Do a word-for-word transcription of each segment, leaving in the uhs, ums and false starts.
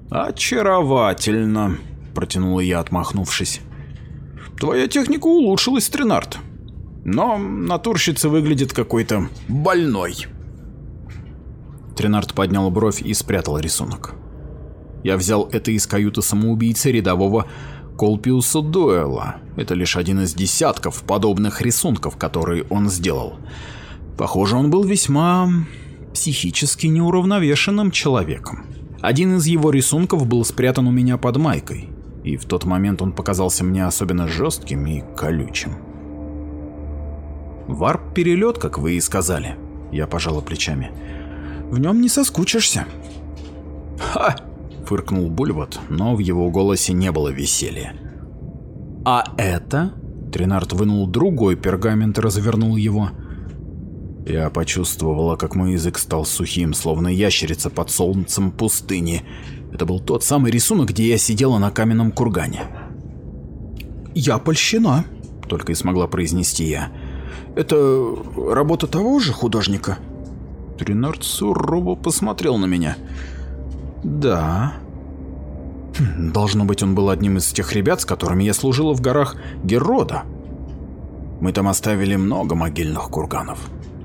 «Очаровательно», — протянул я, отмахнувшись. «Твоя техника улучшилась, Тринард, но натурщица выглядит какой-то больной». Тринард поднял бровь и спрятал рисунок. Я взял это из каюты самоубийцы рядового Колпиуса Доэла. Это лишь один из десятков подобных рисунков, которые он сделал. Похоже, он был весьма психически неуравновешенным человеком. Один из его рисунков был спрятан у меня под майкой, и в тот момент он показался мне особенно жестким и колючим. «Варп-перелет, как вы и сказали», — я пожала плечами. «В нем не соскучишься». «Ха!» — фыркнул Бульвот, но в его голосе не было веселья. «А это?» — Тринард вынул другой пергамент и развернул его. Я почувствовала, как мой язык стал сухим, словно ящерица под солнцем пустыни. Это был тот самый рисунок, где я сидела на каменном кургане. «Я польщена», — только и смогла произнести я. «Это работа того же художника?» Тринард сурово посмотрел на меня. «Да». Хм, должно быть, он был одним из тех ребят, с которыми я служила в горах Герода. Мы там оставили много могильных курганов.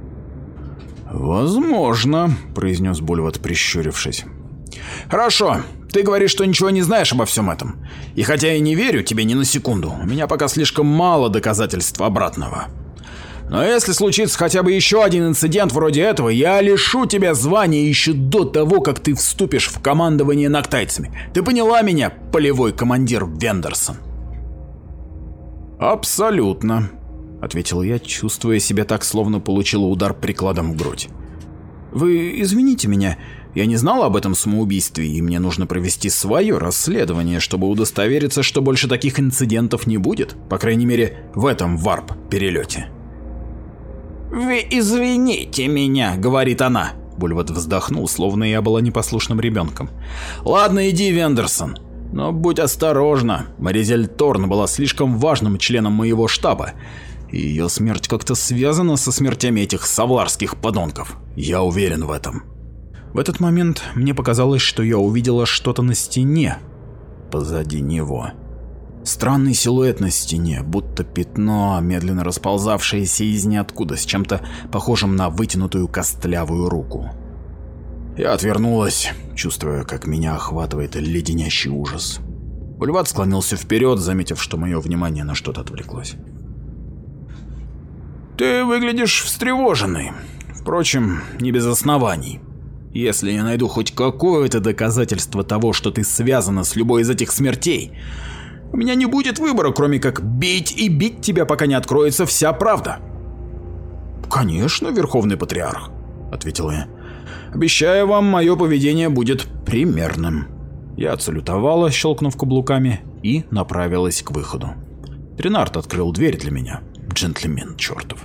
«Возможно», — произнес Бульвот, прищурившись. «Хорошо, ты говоришь, что ничего не знаешь обо всем этом. И хотя я не верю тебе ни на секунду, у меня пока слишком мало доказательств обратного. Но если случится хотя бы еще один инцидент вроде этого, я лишу тебя звания еще до того, как ты вступишь в командование нактайцами. Ты поняла меня, полевой командир Вендерсон?» «Абсолютно», — ответил я, чувствуя себя так, словно получила удар прикладом в грудь. «Вы извините меня, я не знала об этом самоубийстве, и мне нужно провести свое расследование, чтобы удостовериться, что больше таких инцидентов не будет, по крайней мере, в этом варп-перелете». «Вы извините меня», — говорит она. Бульвот вздохнул, словно я была непослушным ребенком. «Ладно, иди, Вендерсон. Но будь осторожна. Маризель Торн была слишком важным членом моего штаба, и ее смерть как-то связана со смертями этих савларских подонков. Я уверен в этом». В этот момент мне показалось, что я увидела что-то на стене позади него. Странный силуэт на стене, будто пятно, медленно расползавшееся из ниоткуда, с чем-то похожим на вытянутую костлявую руку. Я отвернулась, чувствуя, как меня охватывает леденящий ужас. Бульвот склонился вперед, заметив, что мое внимание на что-то отвлеклось. «Ты выглядишь встревоженной. Впрочем, не без оснований. Если я найду хоть какое-то доказательство того, что ты связана с любой из этих смертей, у меня не будет выбора, кроме как бить и бить тебя, пока не откроется вся правда». «Конечно, Верховный Патриарх», — ответил я. «Обещаю вам, мое поведение будет примерным». Я отсалютовала, щелкнув каблуками, и направилась к выходу. Тринард открыл дверь для меня. Джентльмен чертов.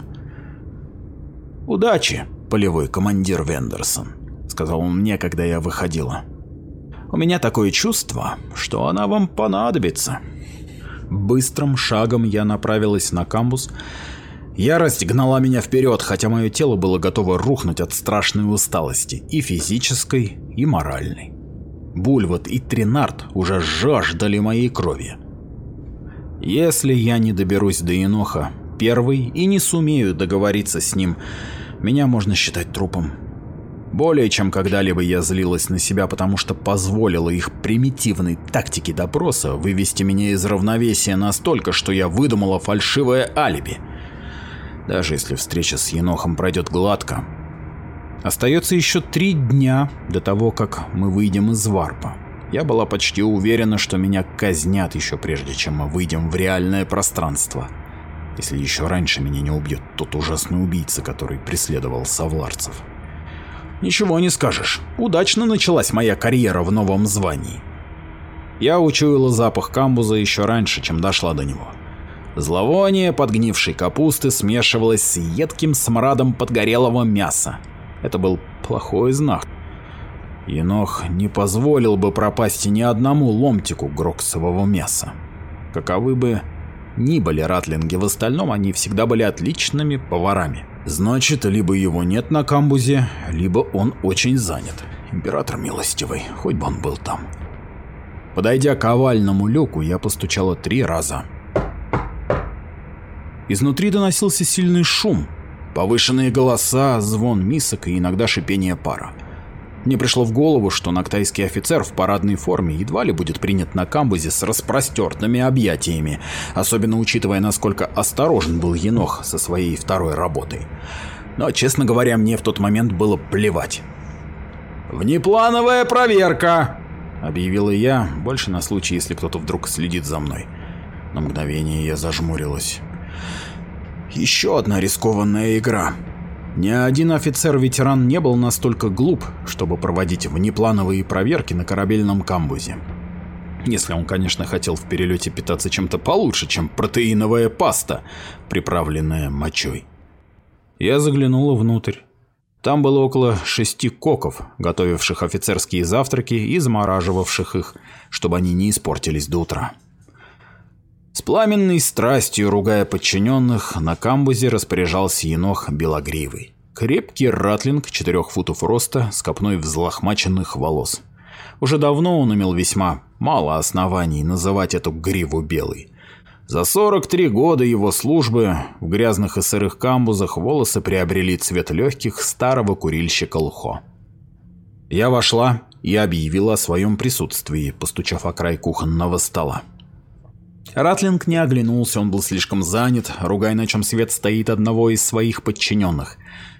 «Удачи, полевой командир Вендерсон», — сказал он мне, когда я выходила. «У меня такое чувство, что она вам понадобится». Быстрым шагом я направилась на камбуз. Ярость гнала меня вперед, хотя мое тело было готово рухнуть от страшной усталости, и физической, и моральной. Бульвот и Тринард уже жаждали моей крови. Если я не доберусь до Еноха первый и не сумею договориться с ним, меня можно считать трупом. Более чем когда-либо я злилась на себя, потому что позволила их примитивной тактике допроса вывести меня из равновесия настолько, что я выдумала фальшивое алиби. Даже если встреча с Енохом пройдет гладко, остается еще три дня до того, как мы выйдем из варпа. Я была почти уверена, что меня казнят еще прежде, чем мы выйдем в реальное пространство. Если еще раньше меня не убьет тот ужасный убийца, который преследовал савларцев. Ничего не скажешь, удачно началась моя карьера в новом звании. Я учуяла запах камбуза еще раньше, чем дошла до него. Зловоние подгнившей капусты смешивалось с едким смрадом подгорелого мяса. Это был плохой знак. Енох не позволил бы пропасть ни одному ломтику гроксового мяса. Каковы бы ни были ратлинги, в остальном они всегда были отличными поварами. Значит, либо его нет на камбузе, либо он очень занят. Император милостивый, хоть бы он был там. Подойдя к овальному люку, я постучала три раза. Изнутри доносился сильный шум, повышенные голоса, звон мисок и иногда шипение пара. Мне пришло в голову, что нактайский офицер в парадной форме едва ли будет принят на камбузе с распростертыми объятиями, особенно учитывая, насколько осторожен был Енох со своей второй работой. Но, честно говоря, мне в тот момент было плевать. «Внеплановая проверка!» — объявила я, больше на случай, если кто-то вдруг следит за мной. На мгновение я зажмурилась. Еще одна рискованная игра. Ни один офицер-ветеран не был настолько глуп, чтобы проводить внеплановые проверки на корабельном камбузе. Если он, конечно, хотел в перелете питаться чем-то получше, чем протеиновая паста, приправленная мочой. Я заглянула внутрь. Там было около шести коков, готовивших офицерские завтраки и замораживавших их, чтобы они не испортились до утра. С пламенной страстью, ругая подчиненных, на камбузе распоряжался Енох Белогривый. Крепкий ратлинг четырех футов роста с копной взлохмаченных волос. Уже давно он имел весьма мало оснований называть эту гриву белой. За сорок три года его службы в грязных и сырых камбузах волосы приобрели цвет легких старого курильщика Лхо. Я вошла и объявила о своем присутствии, постучав о край кухонного стола. Ратлинг не оглянулся, он был слишком занят, ругая, на чем свет стоит одного из своих подчиненных.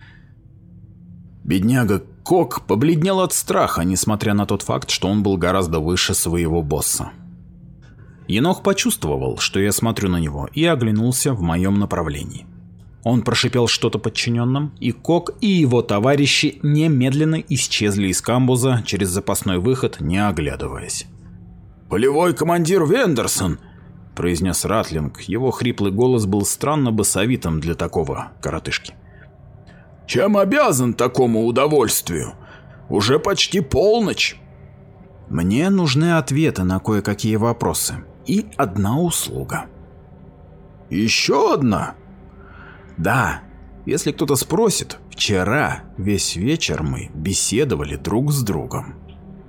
Бедняга Кок побледнел от страха, несмотря на тот факт, что он был гораздо выше своего босса. Енох почувствовал, что я смотрю на него, и оглянулся в моем направлении. Он прошипел что-то подчиненным, и Кок и его товарищи немедленно исчезли из камбуза через запасной выход, не оглядываясь. «Полевой командир Вендерсон!» — произнес Ратлинг. Его хриплый голос был странно басовитым для такого коротышки. «Чем обязан такому удовольствию? Уже почти полночь!» «Мне нужны ответы на кое-какие вопросы. И одна услуга». «Еще одна?» «Да. Если кто-то спросит, вчера весь вечер мы беседовали друг с другом».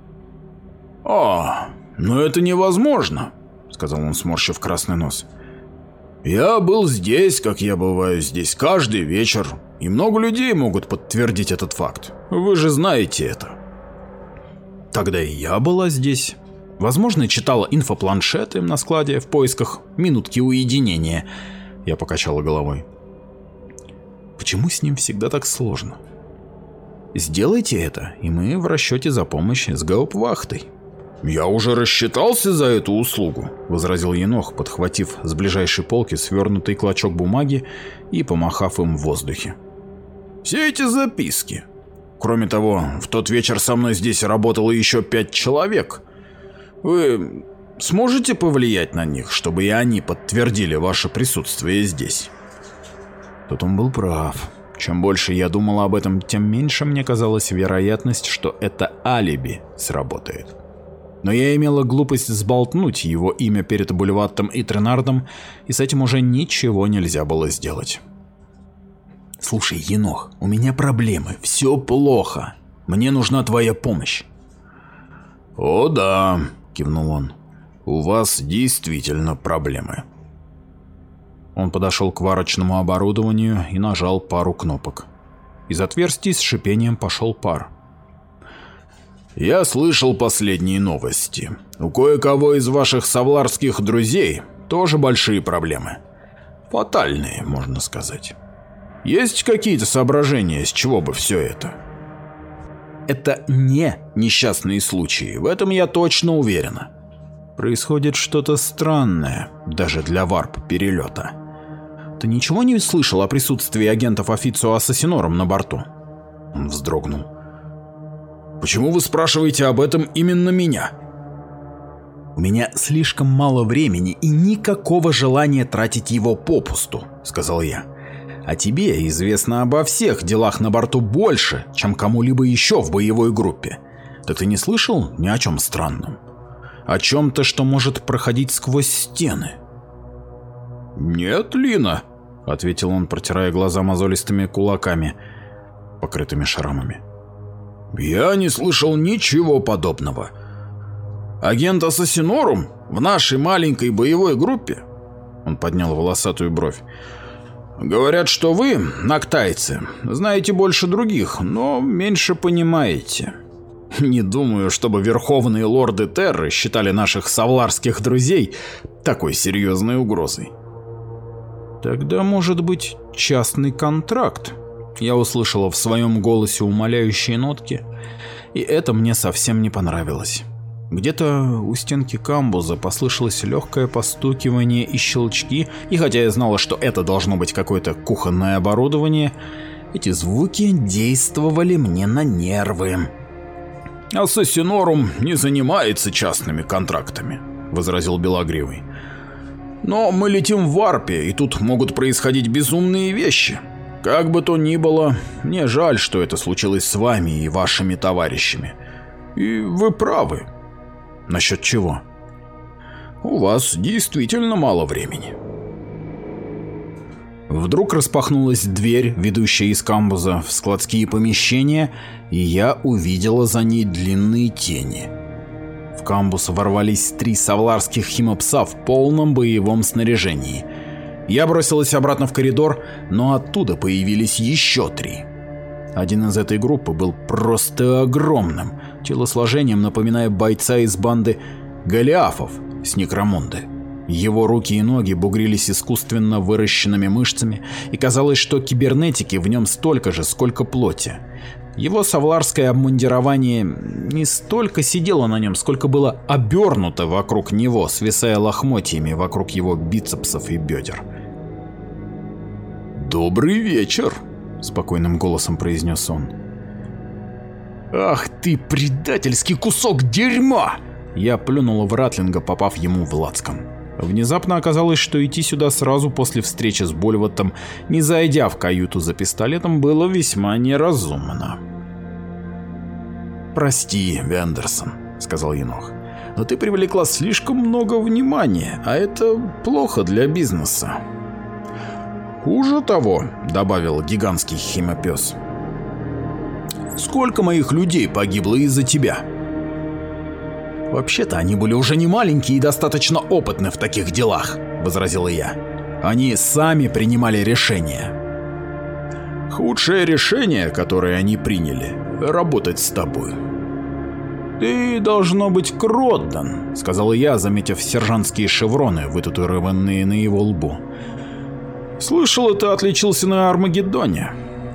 «А, но это невозможно», — сказал он, сморщив красный нос. «Я был здесь, как я бываю здесь, каждый вечер, и много людей могут подтвердить этот факт. Вы же знаете это». «Тогда и я была здесь. Возможно, читала инфопланшеты на складе в поисках минутки уединения». Я покачала головой. «Почему с ним всегда так сложно? Сделайте это, и мы в расчете за помощь с гауптвахтой». «Я уже рассчитался за эту услугу», — возразил Енох, подхватив с ближайшей полки свернутый клочок бумаги и помахав им в воздухе. «Все эти записки. Кроме того, в тот вечер со мной здесь работало еще пять человек. Вы сможете повлиять на них, чтобы и они подтвердили ваше присутствие здесь?» Тут он был прав. Чем больше я думала об этом, тем меньше мне казалась вероятность, что это алиби сработает. Но я имела глупость сболтнуть его имя перед Бульваттом и Тренардом, и с этим уже ничего нельзя было сделать. «Слушай, Енох, у меня проблемы, все плохо. Мне нужна твоя помощь». «О да», — кивнул он, — «у вас действительно проблемы». Он подошел к варочному оборудованию и нажал пару кнопок. Из отверстий с шипением пошел пар. «Я слышал последние новости. У кое-кого из ваших савларских друзей тоже большие проблемы. Фатальные, можно сказать. Есть какие-то соображения, с чего бы все это?» «Это не несчастные случаи, в этом я точно уверена. Происходит что-то странное, даже для варп-перелета. Ты ничего не слышал о присутствии агентов Официо Ассасинорум на борту?» Он вздрогнул. «Почему вы спрашиваете об этом именно меня?» «У меня слишком мало времени и никакого желания тратить его попусту», — сказал я. «А тебе известно обо всех делах на борту больше, чем кому-либо еще в боевой группе. Так ты не слышал ни о чем странном? О чем-то, что может проходить сквозь стены?» «Нет, Лина», — ответил он, протирая глаза мозолистыми кулаками, покрытыми шрамами. «Я не слышал ничего подобного. Агент Ассасинорум в нашей маленькой боевой группе?» Он поднял волосатую бровь. «Говорят, что вы, нактайцы, знаете больше других, но меньше понимаете. Не думаю, чтобы верховные лорды Терры считали наших савларских друзей такой серьезной угрозой». «Тогда, может быть, частный контракт?» Я услышала в своем голосе умоляющие нотки, и это мне совсем не понравилось. Где-то у стенки камбуза послышалось легкое постукивание и щелчки, и хотя я знала, что это должно быть какое-то кухонное оборудование, эти звуки действовали мне на нервы. «Ассасинорум не занимается частными контрактами», — возразил Белогривый. «Но мы летим в варпе, и тут могут происходить безумные вещи. Как бы то ни было, мне жаль, что это случилось с вами и вашими товарищами. И вы правы». «Насчет чего?» «У вас действительно мало времени». Вдруг распахнулась дверь, ведущая из камбуза в складские помещения, и я увидела за ней длинные тени. В камбуз ворвались три савларских химопса в полном боевом снаряжении. Я бросилась обратно в коридор, но оттуда появились еще три. Один из этой группы был просто огромным, телосложением напоминая бойца из банды Голиафов с Некромунды. Его руки и ноги бугрились искусственно выращенными мышцами, и казалось, что кибернетики в нем столько же, сколько плоти. Его савларское обмундирование не столько сидело на нем, сколько было обернуто вокруг него, свисая лохмотьями вокруг его бицепсов и бедер. «Добрый вечер», — спокойным голосом произнес он. «Ах ты, предательский кусок дерьма!» Я плюнула в Ратлинга, попав ему в лацкан. Внезапно оказалось, что идти сюда сразу после встречи с Больваттом, не зайдя в каюту за пистолетом, было весьма неразумно. «Прости, Вендерсон», — сказал Енох, — «но ты привлекла слишком много внимания, а это плохо для бизнеса». «Хуже того», — добавил гигантский химопес, — «сколько моих людей погибло из-за тебя?» «Вообще-то они были уже не маленькие и достаточно опытны в таких делах», — возразила я. «Они сами принимали решения». «Худшее решение, которое они приняли, — работать с тобой». «Ты, должно быть, Кроддан», — сказала я, заметив сержантские шевроны, вытатуированные на его лбу. «Слышал, ты отличился на Армагеддоне».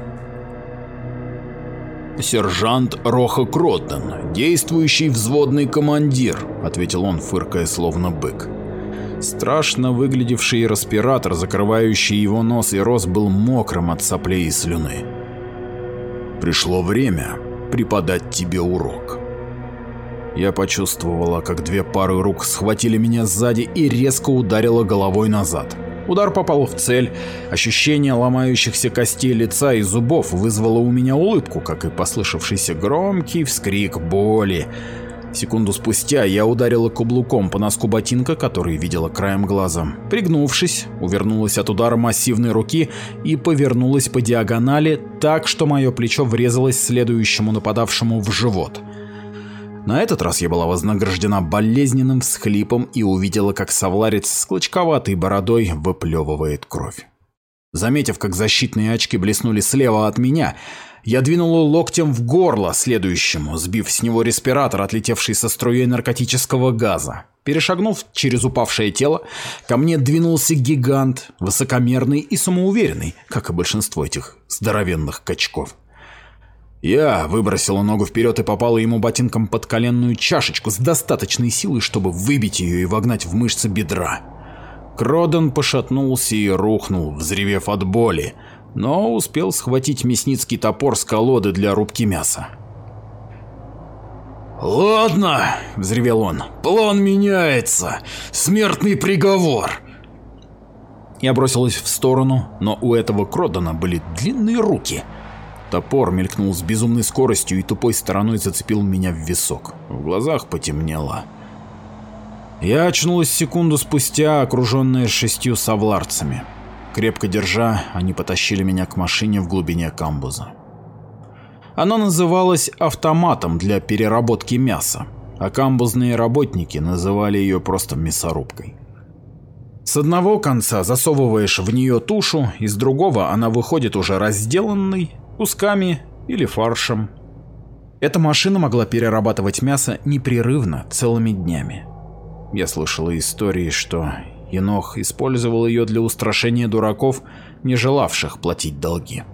«Сержант Роха Кроддан, действующий взводный командир», — ответил он, фыркая словно бык. Страшно выглядевший респиратор, закрывающий его нос и рот, был мокрым от соплей и слюны. «Пришло время преподать тебе урок». Я почувствовала, как две пары рук схватили меня сзади и резко ударило головой назад. Удар попал в цель, ощущение ломающихся костей лица и зубов вызвало у меня улыбку, как и послышавшийся громкий вскрик боли. Секунду спустя я ударила каблуком по носку ботинка, который видела краем глаза. Пригнувшись, увернулась от удара массивной руки и повернулась по диагонали так, что мое плечо врезалось следующему нападавшему в живот. На этот раз я была вознаграждена болезненным всхлипом и увидела, как савларец с клочковатой бородой выплевывает кровь. Заметив, как защитные очки блеснули слева от меня, я двинула локтем в горло следующему, сбив с него респиратор, отлетевший со струей наркотического газа. Перешагнув через упавшее тело, ко мне двинулся гигант, высокомерный и самоуверенный, как и большинство этих здоровенных качков. Я выбросила ногу вперед и попала ему ботинком под коленную чашечку с достаточной силой, чтобы выбить ее и вогнать в мышцы бедра. Кроддан пошатнулся и рухнул, взревев от боли, но успел схватить мясницкий топор с колоды для рубки мяса. «Ладно», — взревел он, — «план меняется. Смертный приговор». Я бросилась в сторону, но у этого Кроддана были длинные руки. Топор мелькнул с безумной скоростью и тупой стороной зацепил меня в висок. В глазах потемнело. Я очнулась секунду спустя, окруженная шестью савларцами. Крепко держа, они потащили меня к машине в глубине камбуза. Она называлась автоматом для переработки мяса. а камбузные работники называли ее просто мясорубкой. С одного конца засовываешь в нее тушу, и с другого она выходит уже разделанной, кусками или фаршем. Эта машина могла перерабатывать мясо непрерывно целыми днями. Я слышал истории, что Енох использовал ее для устрашения дураков, не желавших платить долги.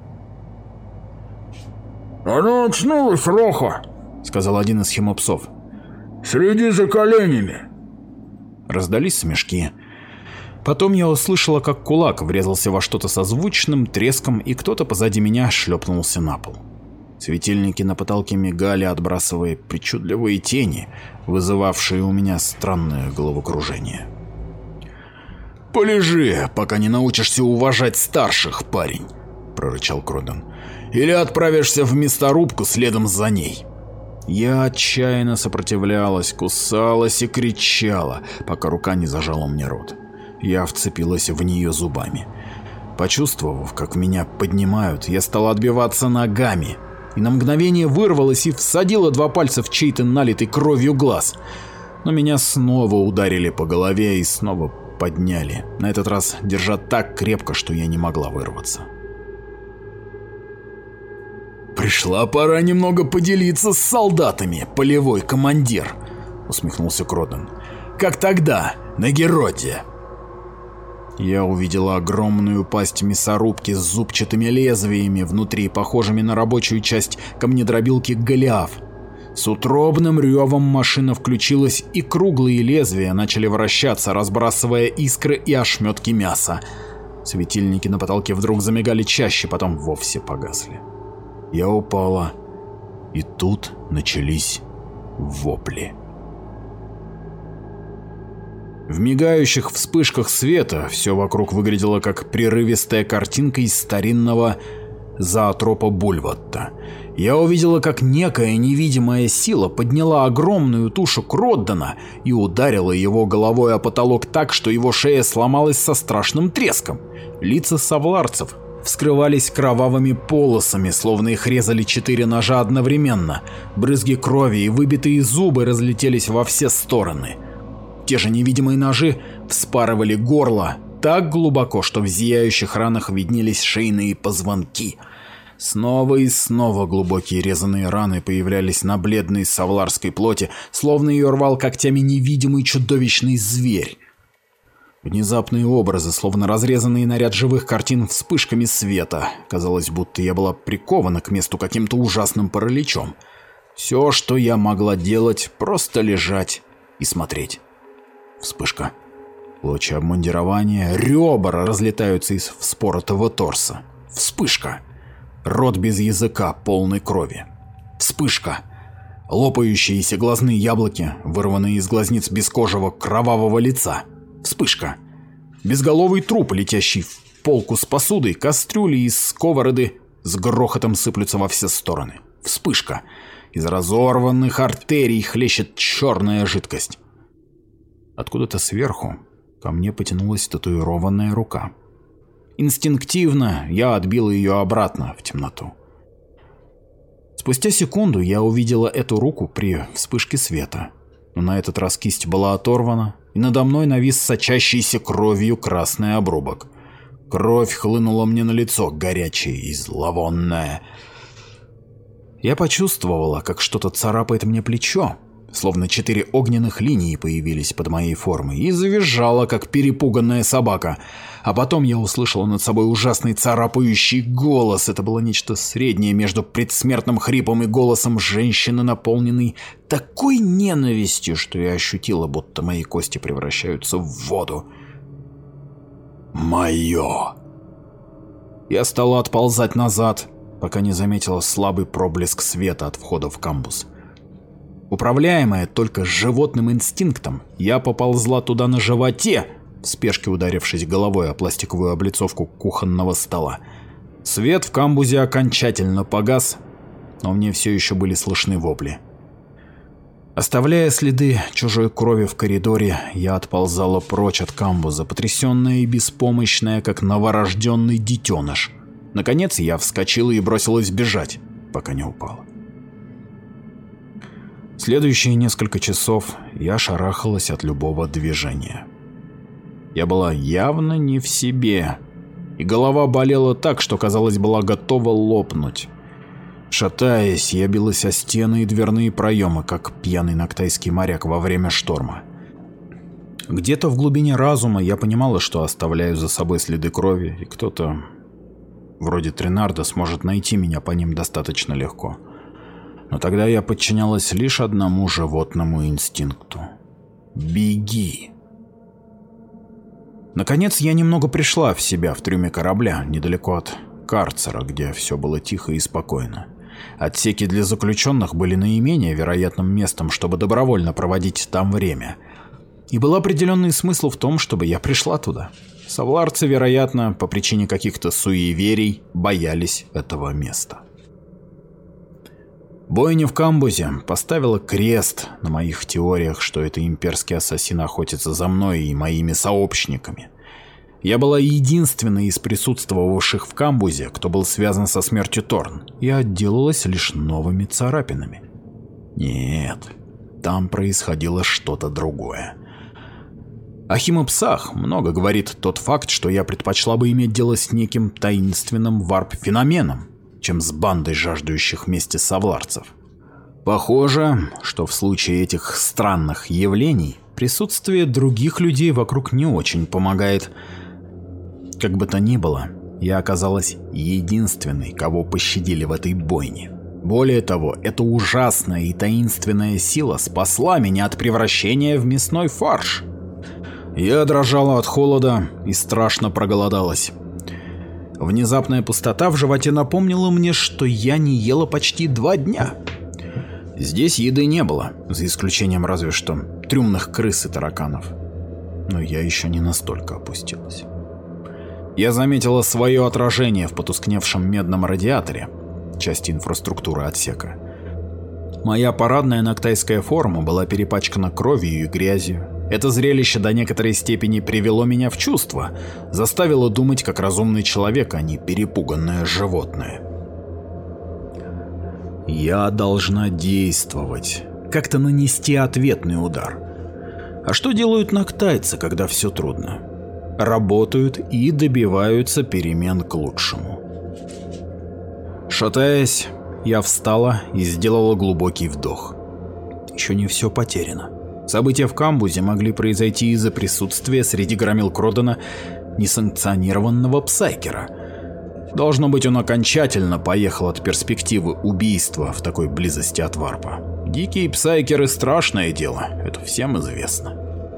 «Она очнулась, Роха!» — сказал один из химопсов. «Следи за коленями!» Раздались смешки. Потом я услышала, как кулак врезался во что-то со звучным треском, и кто-то позади меня шлепнулся на пол. Светильники на потолке мигали, отбрасывая причудливые тени, вызывавшие у меня странное головокружение. «Полежи, пока не научишься уважать старших, парень», — прорычал Кроден. «Или отправишься в мясорубку следом за ней». Я отчаянно сопротивлялась, кусалась и кричала, пока рука не зажала мне рот. Я вцепилась в нее зубами. Почувствовав, как меня поднимают, я стала отбиваться ногами, и на мгновение вырвалась и всадила два пальца в чей-то налитый кровью глаз. Но меня снова ударили по голове и снова подняли, на этот раз держа так крепко, что я не могла вырваться. «Пришла пора немного поделиться с солдатами, полевой командир», — усмехнулся Кроден. «Как тогда, на Героде». Я увидела огромную пасть мясорубки с зубчатыми лезвиями внутри, похожими на рабочую часть камнедробилки Голиаф. С утробным ревом машина включилась, и круглые лезвия начали вращаться, разбрасывая искры и ошметки мяса. Светильники на потолке вдруг замигали чаще, потом вовсе погасли. Я упала, и тут начались вопли. В мигающих вспышках света все вокруг выглядело как прерывистая картинка из старинного зоотропа Бульватта. Я увидела, как некая невидимая сила подняла огромную тушу Кроддена и ударила его головой о потолок так, что его шея сломалась со страшным треском. Лица савларцев вскрывались кровавыми полосами, словно их резали четыре ножа одновременно. Брызги крови и выбитые зубы разлетелись во все стороны. Те же невидимые ножи вспарывали горло так глубоко, что в зияющих ранах виднелись шейные позвонки. Снова и снова глубокие резаные раны появлялись на бледной савларской плоти, словно ее рвал когтями невидимый чудовищный зверь. Внезапные образы, словно разрезанные на ряд живых картин вспышками света. Казалось, будто я была прикована к месту каким-то ужасным параличом. Все, что я могла делать, просто лежать и смотреть. Вспышка. Клочья обмундирования, ребра разлетаются из вспоротого торса. Вспышка. Рот без языка, полный крови. Вспышка. Лопающиеся глазные яблоки, вырванные из глазниц бескожего кровавого лица. Вспышка. Безголовый труп, летящий в полку с посудой, кастрюли и сковороды с грохотом сыплются во все стороны. Вспышка. Из разорванных артерий хлещет черная жидкость. Откуда-то сверху ко мне потянулась татуированная рука. Инстинктивно я отбила ее обратно в темноту. Спустя секунду я увидела эту руку при вспышке света, но на этот раз кисть была оторвана, и надо мной навис сочащийся кровью красный обрубок. Кровь хлынула мне на лицо, горячая и зловонная. Я почувствовала, как что-то царапает мне плечо, словно четыре огненных линии появились под моей формой, и завизжала, как перепуганная собака. А потом я услышала над собой ужасный царапающий голос. Это было нечто среднее между предсмертным хрипом и голосом женщины, наполненной такой ненавистью, что я ощутила, будто мои кости превращаются в воду. «Мое!» Я стала отползать назад, пока не заметила слабый проблеск света от входа в камбуз. Управляемая только животным инстинктом, я поползла туда на животе, в спешке ударившись головой о пластиковую облицовку кухонного стола. Свет в камбузе окончательно погас, но мне все еще были слышны вопли. Оставляя следы чужой крови в коридоре, я отползала прочь от камбуза, потрясенная и беспомощная, как новорожденный детеныш. Наконец я вскочила и бросилась бежать, пока не упала. Следующие несколько часов я шарахалась от любого движения. Я была явно не в себе, и голова болела так, что, казалось, была готова лопнуть. Шатаясь, я билась о стены и дверные проемы, как пьяный нактайский моряк во время шторма. Где-то в глубине разума я понимала, что оставляю за собой следы крови, и кто-то, вроде Тринарда, сможет найти меня по ним достаточно легко. Но тогда я подчинялась лишь одному животному инстинкту – беги. Наконец я немного пришла в себя в трюме корабля, недалеко от карцера, где все было тихо и спокойно. Отсеки для заключенных были наименее вероятным местом, чтобы добровольно проводить там время. И был определенный смысл в том, чтобы я пришла туда. Савларцы, вероятно, по причине каких-то суеверий, боялись этого места. Бойня в камбузе поставила крест на моих теориях, что это имперский ассасин охотится за мной и моими сообщниками. Я была единственной из присутствовавших в камбузе, кто был связан со смертью Торн, и отделалась лишь новыми царапинами. Нет, там происходило что-то другое. О химопсах много говорит тот факт, что я предпочла бы иметь дело с неким таинственным варп-феноменом, чем с бандой жаждущих мести савларцев. Похоже, что в случае этих странных явлений присутствие других людей вокруг не очень помогает. Как бы то ни было, я оказалась единственной, кого пощадили в этой бойне. Более того, эта ужасная и таинственная сила спасла меня от превращения в мясной фарш. Я дрожала от холода и страшно проголодалась. Внезапная пустота в животе напомнила мне, что я не ела почти два дня. Здесь еды не было, за исключением разве что трюмных крыс и тараканов. Но я еще не настолько опустилась. Я заметила свое отражение в потускневшем медном радиаторе, части инфраструктуры отсека. Моя парадная нактайская форма была перепачкана кровью и грязью. Это зрелище до некоторой степени привело меня в чувство, заставило думать как разумный человек, а не перепуганное животное. Я должна действовать, как-то нанести ответный удар. А что делают нактайцы, когда все трудно? Работают и добиваются перемен к лучшему. Шатаясь, я встала и сделала глубокий вдох. Еще не все потеряно. События в камбузе могли произойти из-за присутствия среди громил Кродена несанкционированного псайкера. Должно быть, он окончательно поехал от перспективы убийства в такой близости от варпа. Дикие псайкеры — страшное дело, это всем известно.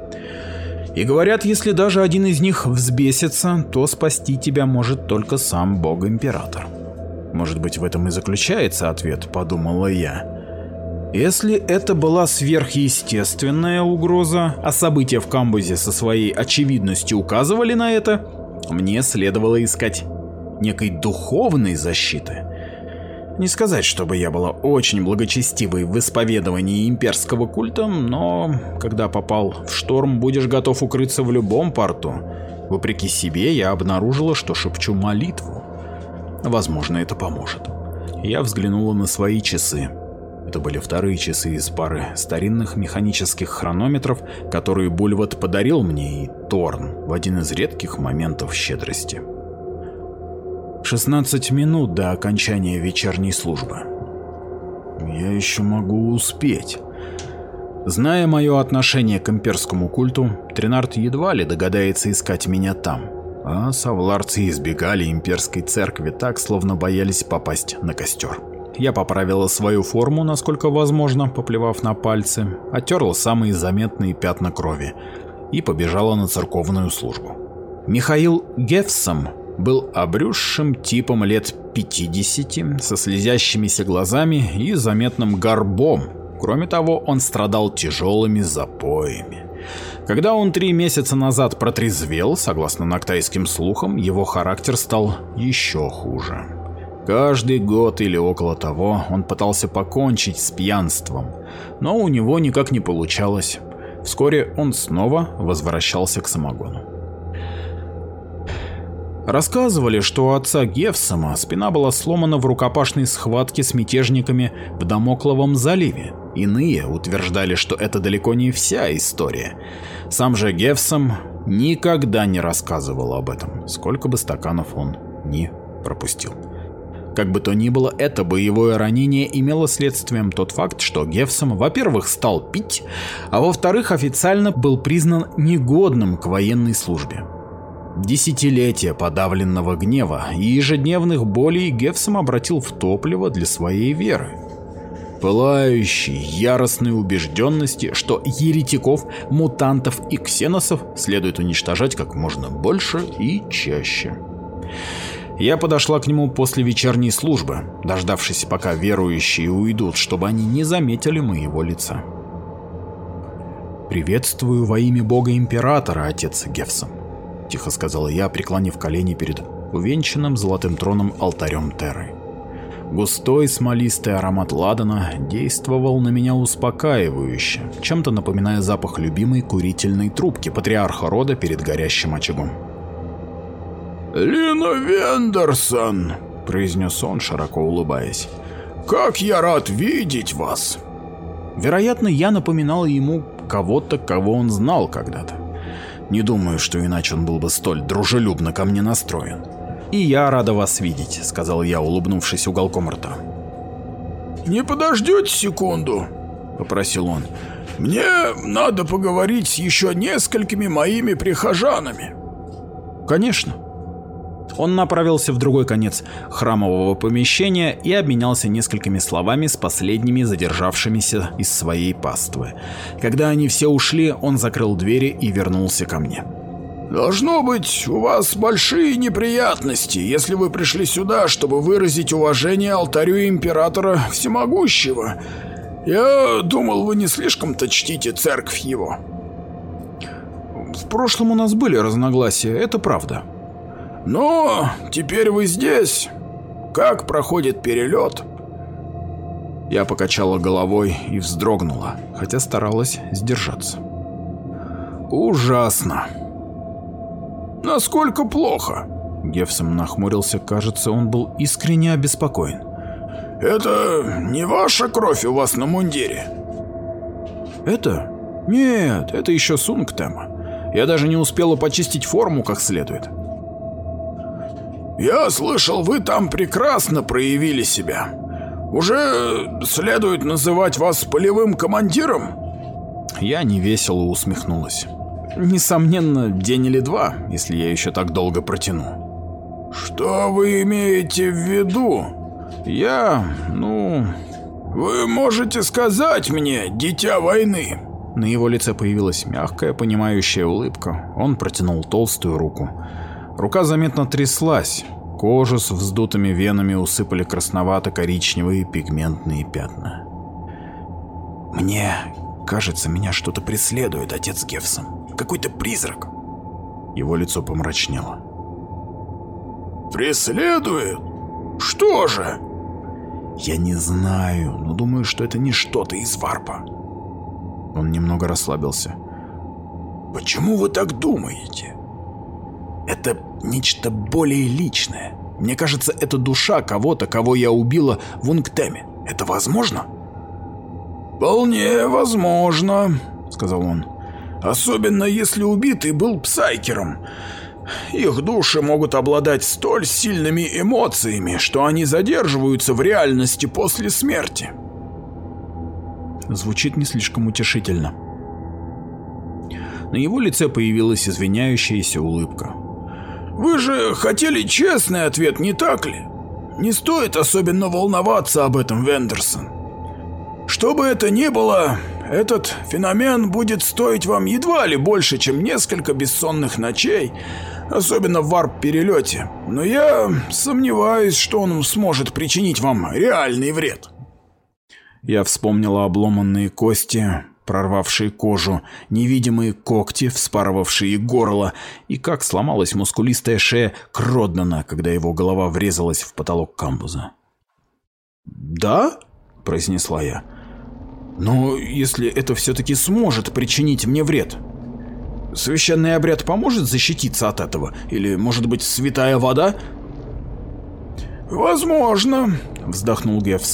И говорят, если даже один из них взбесится, то спасти тебя может только сам бог-император. Может быть, в этом и заключается ответ, подумала я. Если это была сверхъестественная угроза, а события в камбузе со своей очевидностью указывали на это, мне следовало искать некой духовной защиты. Не сказать, чтобы я была очень благочестивой в исповедовании имперского культа, но когда попал в шторм, будешь готов укрыться в любом порту. Вопреки себе, я обнаружила, что шепчу молитву. Возможно, это поможет. Я взглянула на свои часы. Это были вторые часы из пары старинных механических хронометров, которые Бульват подарил мне и Торн в один из редких моментов щедрости. шестнадцать минут до окончания вечерней службы. Я еще могу успеть. Зная мое отношение к имперскому культу, Тринард едва ли догадается искать меня там, а савларцы избегали имперской церкви так, словно боялись попасть на костер. Я поправила свою форму, насколько возможно, поплевав на пальцы, оттерла самые заметные пятна крови и побежала на церковную службу. Михаил Гефсом был обрюзшим типом лет пятидесяти, со слезящимися глазами и заметным горбом. Кроме того, он страдал тяжелыми запоями. Когда он три месяца назад протрезвел, согласно нактайским слухам, его характер стал еще хуже. Каждый год или около того он пытался покончить с пьянством, но у него никак не получалось. Вскоре он снова возвращался к самогону. Рассказывали, что у отца Гефсома спина была сломана в рукопашной схватке с мятежниками в Дамокловом заливе. Иные утверждали, что это далеко не вся история. Сам же Гевсом никогда не рассказывал об этом, сколько бы стаканов он ни пропустил. Как бы то ни было, это боевое ранение имело следствием тот факт, что Гевсом, во-первых, стал пить, а во-вторых, официально был признан негодным к военной службе. Десятилетия подавленного гнева и ежедневных болей Гевсом обратил в топливо для своей веры. Пылающей, яростной убежденности, что еретиков, мутантов и ксеносов следует уничтожать как можно больше и чаще. Я подошла к нему после вечерней службы, дождавшись, пока верующие уйдут, чтобы они не заметили моего лица. «Приветствую во имя Бога Императора, отец Гевсом», — тихо сказала я, преклонив колени перед увенчанным золотым троном алтарем Терры. Густой смолистый аромат ладана действовал на меня успокаивающе, чем-то напоминая запах любимой курительной трубки патриарха рода перед горящим очагом. «Лина Вендерсон», — произнес он, широко улыбаясь, — «как я рад видеть вас!» Вероятно, я напоминал ему кого-то, кого он знал когда-то. Не думаю, что иначе он был бы столь дружелюбно ко мне настроен. «И я рада вас видеть», — сказал я, улыбнувшись уголком рта. «Не подождете секунду?» — попросил он. «Мне надо поговорить с еще несколькими моими прихожанами». «Конечно». Он направился в другой конец храмового помещения и обменялся несколькими словами с последними задержавшимися из своей паствы. Когда они все ушли, он закрыл двери и вернулся ко мне. «Должно быть, у вас большие неприятности, если вы пришли сюда, чтобы выразить уважение алтарю Императора Всемогущего. Я думал, вы не слишком-то чтите церковь его». «В прошлом у нас были разногласия, это правда». «Но теперь вы здесь. Как проходит перелет?» Я покачала головой и вздрогнула, хотя старалась сдержаться. «Ужасно». «Насколько плохо?» Гевсом нахмурился, кажется, он был искренне обеспокоен. «Это не ваша кровь у вас на мундире?» «Это? Нет, это еще Сунгтема. Я даже не успела почистить форму как следует». «Я слышал, вы там прекрасно проявили себя. Уже следует называть вас полевым командиром?» Я невесело усмехнулась. Несомненно, день или два, если я еще так долго протяну. «Что вы имеете в виду?» «Я... ну...» «Вы можете сказать мне, дитя войны?» На его лице появилась мягкая, понимающая улыбка. Он протянул толстую руку. Рука заметно тряслась. Кожу с вздутыми венами усыпали красновато-коричневые пигментные пятна. «Мне кажется, меня что-то преследует, отец Гевсом. Какой-то призрак». Его лицо помрачнело. «Преследует? Что же?» «Я не знаю, но думаю, что это не что-то из варпа». Он немного расслабился. «Почему вы так думаете?» «Это нечто более личное. Мне кажется, это душа кого-то, кого я убила в Унгтеме. Это возможно?» «Вполне возможно», — сказал он. «Особенно если убитый был псайкером. Их души могут обладать столь сильными эмоциями, что они задерживаются в реальности после смерти». Звучит не слишком утешительно. На его лице появилась извиняющаяся улыбка. «Вы же хотели честный ответ, не так ли? Не стоит особенно волноваться об этом, Вендерсон. Что бы это ни было, этот феномен будет стоить вам едва ли больше, чем несколько бессонных ночей, особенно в варп-перелете. Но я сомневаюсь, что он сможет причинить вам реальный вред». Я вспомнила обломанные кости, прорвавшие кожу, невидимые когти, вспарывавшие горло, и как сломалась мускулистая шея Кроддена, когда его голова врезалась в потолок камбуза. «Да?» – произнесла я. «Но если это все-таки сможет причинить мне вред, священный обряд поможет защититься от этого? Или, может быть, святая вода?» «Возможно», – вздохнул Гевсом.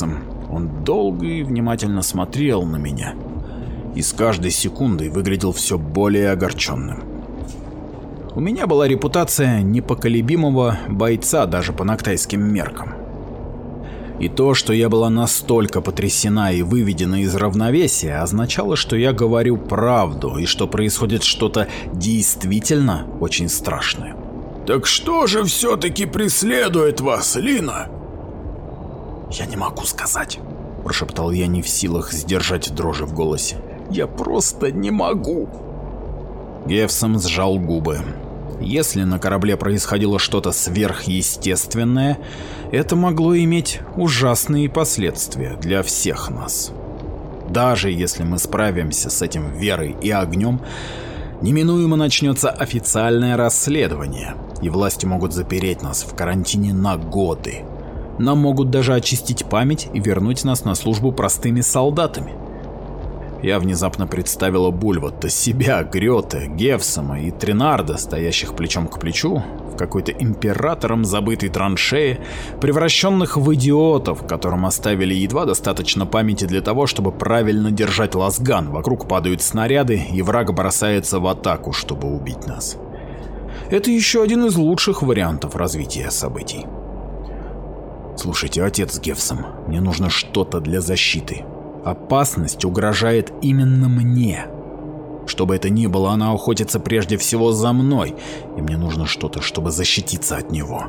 Он долго и внимательно смотрел на меня, и с каждой секундой выглядел все более огорченным. У меня была репутация непоколебимого бойца даже по нактайским меркам. И то, что я была настолько потрясена и выведена из равновесия, означало, что я говорю правду и что происходит что-то действительно очень страшное. «Так что же все-таки преследует вас, Лина?» «Я не могу сказать», – прошептал я, не в силах сдержать дрожи в голосе. «Я просто не могу». Гевсом сжал губы. Если на корабле происходило что-то сверхъестественное, это могло иметь ужасные последствия для всех нас. Даже если мы справимся с этим верой и огнем, неминуемо начнется официальное расследование, и власти могут запереть нас в карантине на годы. Нам могут даже очистить память и вернуть нас на службу простыми солдатами. Я внезапно представила Бульватта, себя, Грёте, Гевсома и Тринарда, стоящих плечом к плечу, в какой-то императором забытой траншее, превращенных в идиотов, которым оставили едва достаточно памяти для того, чтобы правильно держать лазган, вокруг падают снаряды, и враг бросается в атаку, чтобы убить нас. Это еще один из лучших вариантов развития событий. Слушайте, отец Гевсом, мне нужно что-то для защиты. Опасность угрожает именно мне. Что бы это ни было, она охотится прежде всего за мной, и мне нужно что-то, чтобы защититься от него.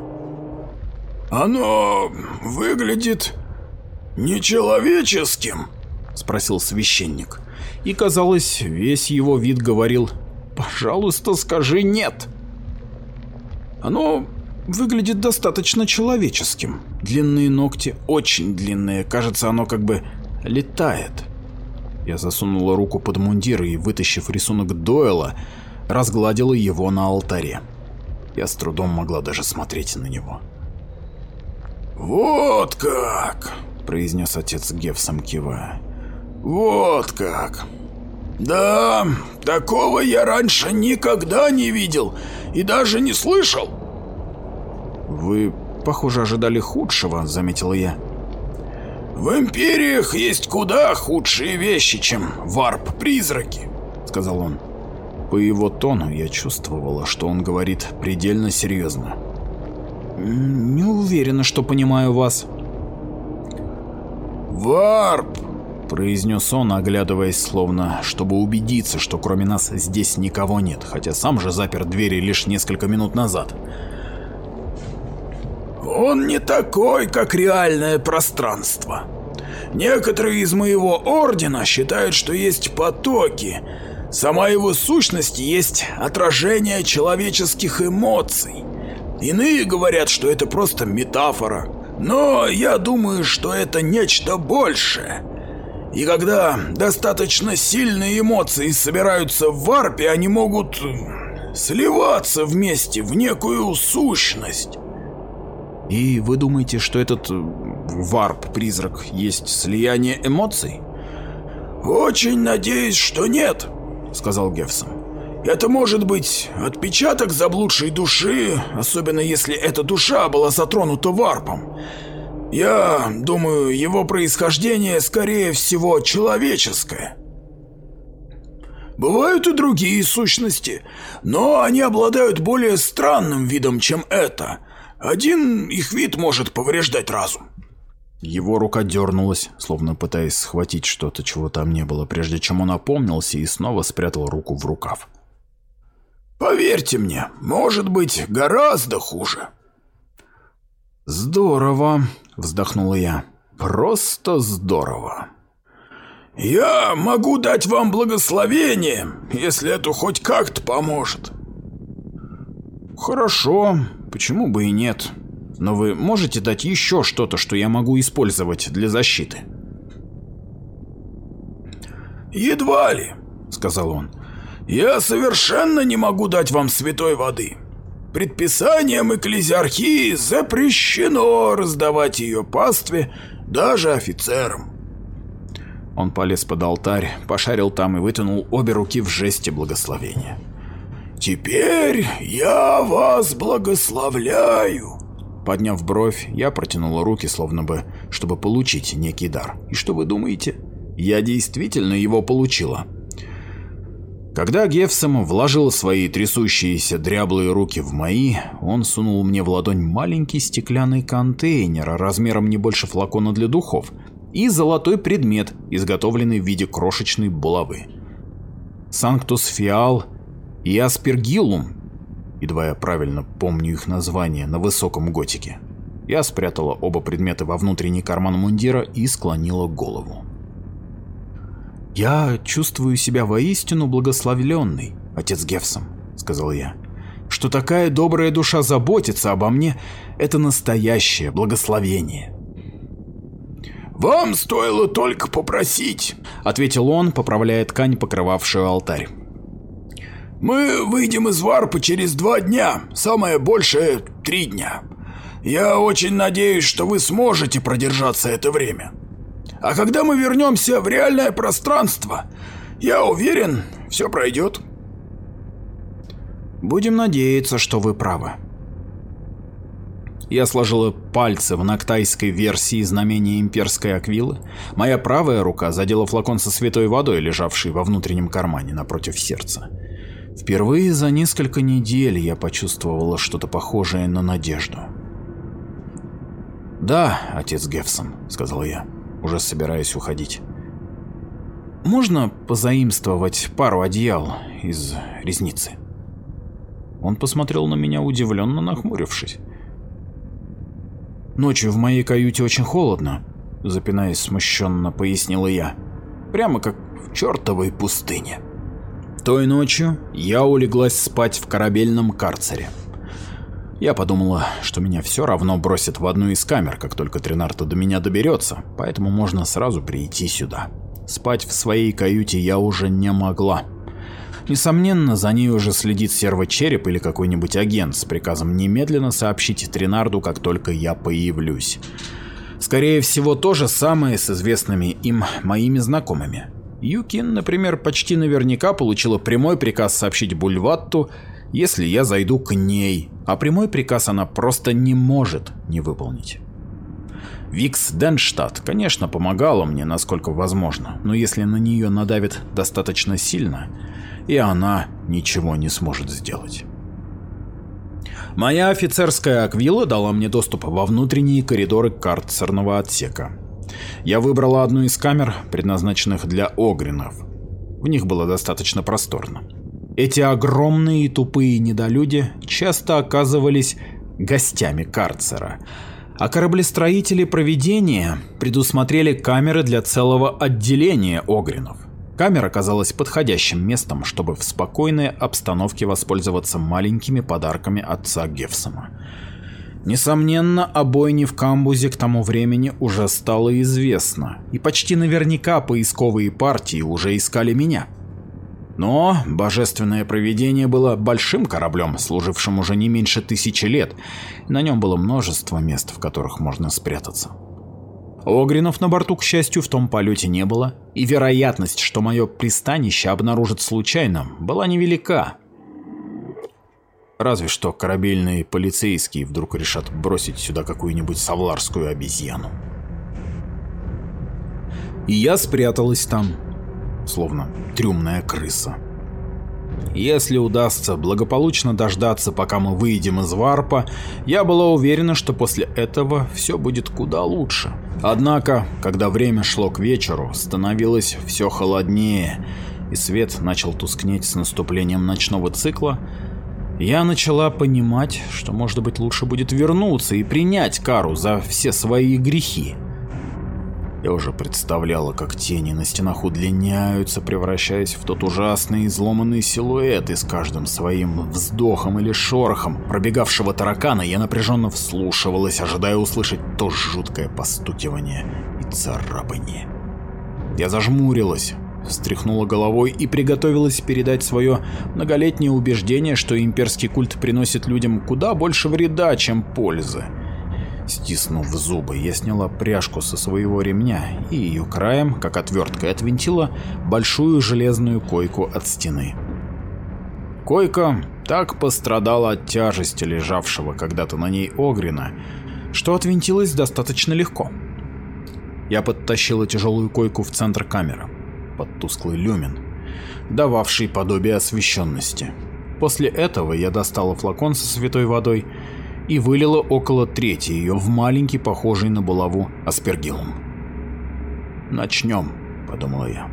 «Оно выглядит нечеловеческим?» – спросил священник. И, казалось, весь его вид говорил: «Пожалуйста, скажи нет». «Оно выглядит достаточно человеческим. Длинные ногти, очень длинные, кажется, оно как бы летает». Я засунула руку под мундир и, вытащив рисунок Дойла, разгладила его на алтаре. Я с трудом могла даже смотреть на него. «Вот как!» – произнес отец Гевсом, кивая. «Вот как! Да, такого я раньше никогда не видел и даже не слышал!» «Вы, похоже, ожидали худшего», – заметила я. «В империях есть куда худшие вещи, чем варп-призраки», — сказал он. По его тону я чувствовала, что он говорит предельно серьезно. «Не уверена, что понимаю вас». «Варп», — произнес он, оглядываясь, словно чтобы убедиться, что кроме нас здесь никого нет, хотя сам же запер двери лишь несколько минут назад. «Он не такой, как реальное пространство. Некоторые из моего ордена считают, что есть потоки. Сама его сущность есть отражение человеческих эмоций. Иные говорят, что это просто метафора, но я думаю, что это нечто большее. И когда достаточно сильные эмоции собираются в варпе, они могут сливаться вместе в некую сущность». «И вы думаете, что этот варп-призрак есть слияние эмоций?» «Очень надеюсь, что нет», — сказал Гевсом. «Это может быть отпечаток заблудшей души, особенно если эта душа была затронута варпом. Я думаю, его происхождение, скорее всего, человеческое. Бывают и другие сущности, но они обладают более странным видом, чем это. Один их вид может повреждать разум». Его рука дернулась, словно пытаясь схватить что-то, чего там не было, прежде чем он опомнился и снова спрятал руку в рукав. «Поверьте мне, может быть гораздо хуже». «Здорово», — вздохнула я. «Просто здорово». «Я могу дать вам благословение, если это хоть как-то поможет». «Хорошо, почему бы и нет. Но вы можете дать еще что-то, что я могу использовать для защиты?» «Едва ли», — сказал он. «Я совершенно не могу дать вам святой воды. Предписанием экклезиархии запрещено раздавать ее пастве, даже офицерам». Он полез под алтарь, пошарил там и вытянул обе руки в жесте благословения. «Теперь я вас благословляю», — Подняв бровь, я протянула руки, словно бы, чтобы получить некий дар. И что вы думаете? Я действительно его получила. Когда Гевсом вложил свои трясущиеся дряблые руки в мои, он сунул мне в ладонь маленький стеклянный контейнер размером не больше флакона для духов и золотой предмет, изготовленный в виде крошечной булавы. Санктус Фиал и Аспергиллум, едва я правильно помню их название на высоком готике. Я спрятала оба предмета во внутренний карман мундира и склонила голову. «Я чувствую себя воистину благословленной, отец Гевсом», — сказал я. «Что такая добрая душа заботится обо мне — это настоящее благословение». «Вам стоило только попросить», — ответил он, поправляя ткань, покрывавшую алтарь. «Мы выйдем из варпа через два дня, самое большее — три дня. Я очень надеюсь, что вы сможете продержаться это время. А когда мы вернемся в реальное пространство, я уверен, все пройдет». «Будем надеяться, что вы правы». Я сложила пальцы в ноктайской версии знамения имперской аквилы. Моя правая рука задела флакон со святой водой, лежавший во внутреннем кармане напротив сердца. Впервые за несколько недель я почувствовала что-то похожее на надежду. «Да, отец Гевсом», — сказал я, уже собираясь уходить. «Можно позаимствовать пару одеял из резницы?» Он посмотрел на меня, удивленно нахмурившись. «Ночью в моей каюте очень холодно», — запинаясь смущенно, пояснила я. «Прямо как в чертовой пустыне». Той ночью я улеглась спать в корабельном карцере. Я подумала, что меня все равно бросят в одну из камер, как только Тринарта до меня доберется, поэтому можно сразу прийти сюда. Спать в своей каюте я уже не могла. Несомненно, за ней уже следит сервочереп или какой-нибудь агент с приказом немедленно сообщить Тринарду, как только я появлюсь. Скорее всего, то же самое с известными им моими знакомыми. Юкин, например, почти наверняка получила прямой приказ сообщить Бульватту, если я зайду к ней, а прямой приказ она просто не может не выполнить. Викс Денштадт, конечно, помогала мне, насколько возможно, но если на нее надавит достаточно сильно, и она ничего не сможет сделать. Моя офицерская аквила дала мне доступ во внутренние коридоры карцерного отсека. Я выбрала одну из камер, предназначенных для огринов. В них было достаточно просторно. Эти огромные и тупые недолюди часто оказывались гостями карцера, а кораблестроители Провидения предусмотрели камеры для целого отделения огринов. Камера оказалась подходящим местом, чтобы в спокойной обстановке воспользоваться маленькими подарками отца Гевсома. Несомненно, о бойне в камбузе к тому времени уже стало известно, и почти наверняка поисковые партии уже искали меня. Но Божественное Провидение было большим кораблем, служившим уже не меньше тысячи лет, и на нем было множество мест, в которых можно спрятаться. Огринов на борту, к счастью, в том полете не было, и вероятность, что мое пристанище обнаружат случайно, была невелика. Разве что корабельные полицейские вдруг решат бросить сюда какую-нибудь савларскую обезьяну. И я спряталась там, словно трюмная крыса. Если удастся благополучно дождаться, пока мы выйдем из варпа, я была уверена, что после этого все будет куда лучше. Однако, когда время шло к вечеру, становилось все холоднее, и свет начал тускнеть с наступлением ночного цикла, я начала понимать, что, может быть, лучше будет вернуться и принять кару за все свои грехи. Я уже представляла, как тени на стенах удлиняются, превращаясь в тот ужасный изломанный силуэт, и с каждым своим вздохом или шорохом пробегавшего таракана я напряженно вслушивалась, ожидая услышать то жуткое постукивание и царапанье. Я зажмурилась, встряхнула головой и приготовилась передать свое многолетнее убеждение, что имперский культ приносит людям куда больше вреда, чем пользы. Стиснув зубы, я сняла пряжку со своего ремня и ее краем, как отверткой, отвинтила большую железную койку от стены. Койка так пострадала от тяжести лежавшего когда-то на ней Огрина, что отвинтилась достаточно легко. Я подтащила тяжелую койку в центр камеры, под тусклый люмин, дававший подобие освещенности. После этого я достала флакон со святой водой и вылила около трети ее в маленький, похожий на булаву, аспергиллум. «Начнем», — подумала я.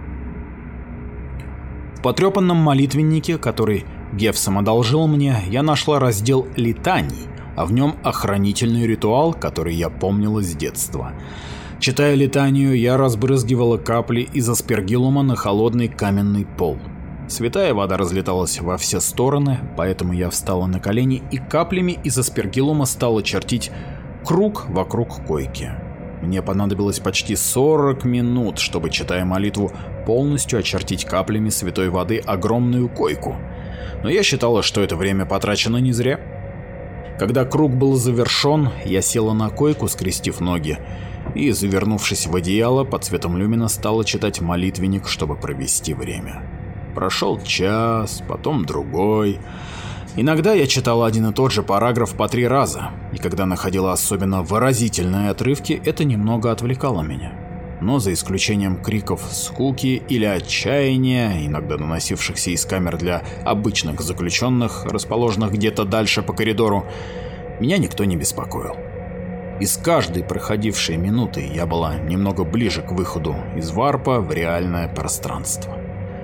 В потрепанном молитвеннике, который Гефсом одолжил мне, я нашла раздел летаний, а в нем охранительный ритуал, который я помнила с детства. Читая летанию, я разбрызгивала капли из аспергиллума на холодный каменный пол. Святая вода разлеталась во все стороны, поэтому я встала на колени и каплями из аспергиллума стала чертить круг вокруг койки. Мне понадобилось почти сорок минут, чтобы, читая молитву, полностью очертить каплями святой воды огромную койку. Но я считала, что это время потрачено не зря. Когда круг был завершен, я села на койку, скрестив ноги, и, завернувшись в одеяло, под светом люмина стала читать молитвенник, чтобы провести время. Прошел час, потом другой. Иногда я читала один и тот же параграф по три раза, и когда находила особенно выразительные отрывки, это немного отвлекало меня. Но за исключением криков скуки или отчаяния, иногда доносившихся из камер для обычных заключенных, расположенных где-то дальше по коридору, меня никто не беспокоил. И с каждой проходившей минутой я была немного ближе к выходу из варпа в реальное пространство.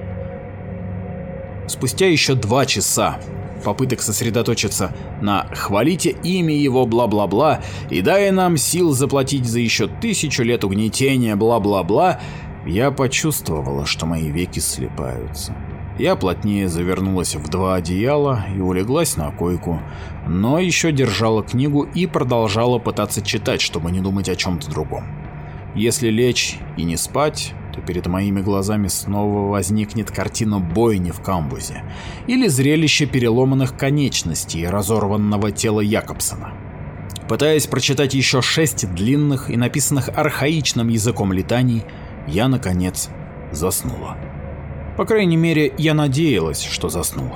Спустя еще два часа попыток сосредоточиться на «хвалите имя его бла-бла-бла» и «дай нам сил заплатить за еще тысячу лет угнетения бла-бла-бла», я почувствовала, что мои веки слипаются. Я плотнее завернулась в два одеяла и улеглась на койку, но еще держала книгу и продолжала пытаться читать, чтобы не думать о чем-то другом. Если лечь и не спать, то перед моими глазами снова возникнет картина бойни в камбузе или зрелище переломанных конечностей и разорванного тела Якобсона. Пытаясь прочитать еще шесть длинных и написанных архаичным языком летаний, я, наконец, заснула. По крайней мере, я надеялась, что заснула.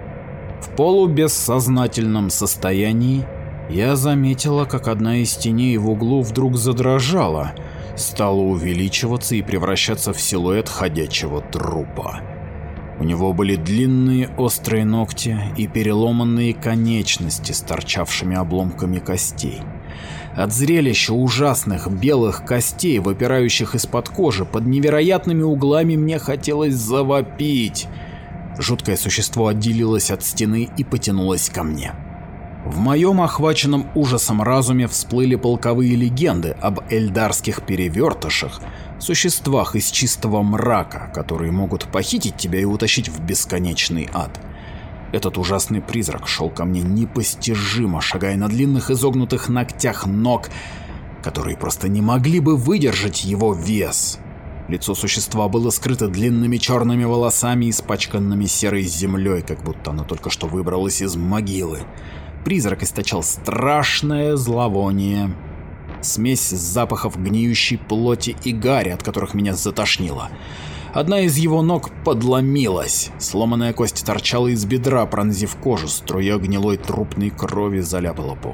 В полубессознательном состоянии я заметила, как одна из теней в углу вдруг задрожала, стала увеличиваться и превращаться в силуэт ходячего трупа. У него были длинные острые ногти и переломанные конечности с торчавшими обломками костей. От зрелища ужасных белых костей, выпирающих из-под кожи под невероятными углами, мне хотелось завопить. Жуткое существо отделилось от стены и потянулось ко мне. В моем охваченном ужасом разуме всплыли полковые легенды об эльдарских перевертышах, существах из чистого мрака, которые могут похитить тебя и утащить в бесконечный ад. Этот ужасный призрак шел ко мне непостижимо, шагая на длинных изогнутых ногтях ног, которые просто не могли бы выдержать его вес. Лицо существа было скрыто длинными черными волосами, испачканными серой землей, как будто оно только что выбралось из могилы. Призрак источал страшное зловоние, смесь запахов гниющей плоти и гари, от которых меня затошнило. Одна из его ног подломилась, сломанная кость торчала из бедра, пронзив кожу, струя гнилой трупной крови заляпала пол.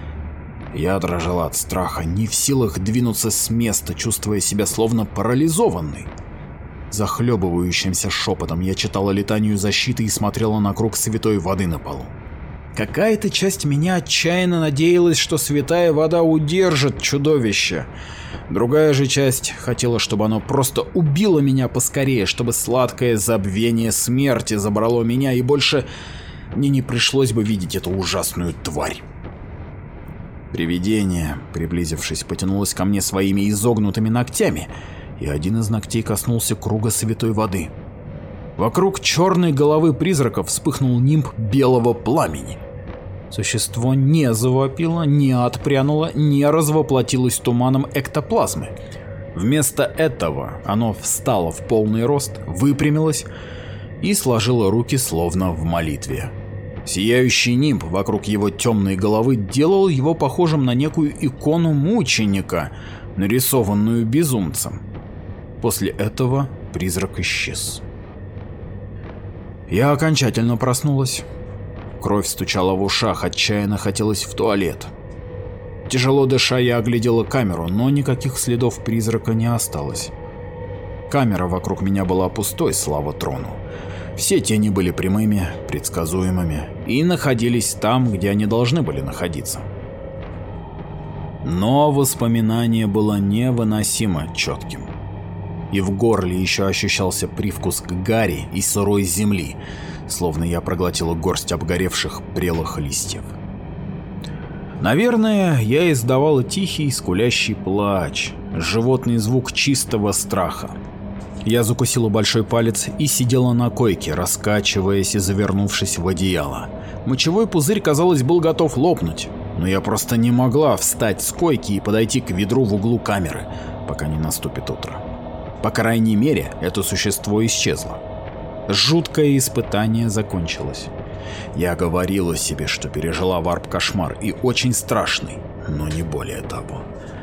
Я дрожала от страха, не в силах двинуться с места, чувствуя себя словно парализованной. Захлебывающимся шепотом я читала летанию защиты и смотрела на круг святой воды на полу. Какая-то часть меня отчаянно надеялась, что святая вода удержит чудовище. Другая же часть хотела, чтобы оно просто убило меня поскорее, чтобы сладкое забвение смерти забрало меня, и больше мне не пришлось бы видеть эту ужасную тварь. Привидение, приблизившись, потянулось ко мне своими изогнутыми ногтями, и один из ногтей коснулся круга святой воды. Вокруг черной головы призрака вспыхнул нимб белого пламени. Существо не завопило, не отпрянуло, не развоплотилось туманом эктоплазмы. Вместо этого оно встало в полный рост, выпрямилось и сложило руки словно в молитве. Сияющий нимб вокруг его темной головы делал его похожим на некую икону мученика, нарисованную безумцем. После этого призрак исчез. Я окончательно проснулась. Кровь стучала в ушах, отчаянно хотелось в туалет. Тяжело дыша, я оглядела камеру, но никаких следов призрака не осталось. Камера вокруг меня была пустой, слава трону. Все тени были прямыми, предсказуемыми и находились там, где они должны были находиться. Но воспоминание было невыносимо четким. И в горле еще ощущался привкус гари и сырой земли, словно я проглотила горсть обгоревших прелых листьев. Наверное, я издавала тихий скулящий плач, животный звук чистого страха. Я закусила большой палец и сидела на койке, раскачиваясь и завернувшись в одеяло. Мочевой пузырь, казалось, был готов лопнуть, но я просто не могла встать с койки и подойти к ведру в углу камеры, пока не наступит утро. По крайней мере, это существо исчезло. Жуткое испытание закончилось. Я говорила себе, что пережила варп-кошмар и очень страшный, но не более того.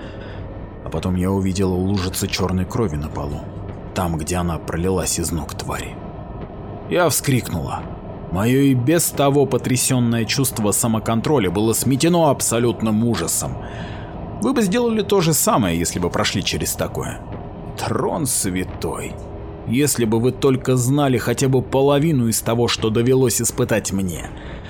А потом я увидела лужицы черной крови на полу, там, где она пролилась из ног твари. Я вскрикнула. Мое и без того потрясенное чувство самоконтроля было сметено абсолютным ужасом. Вы бы сделали то же самое, если бы прошли через такое. Трон святой. Если бы вы только знали хотя бы половину из того, что довелось испытать мне.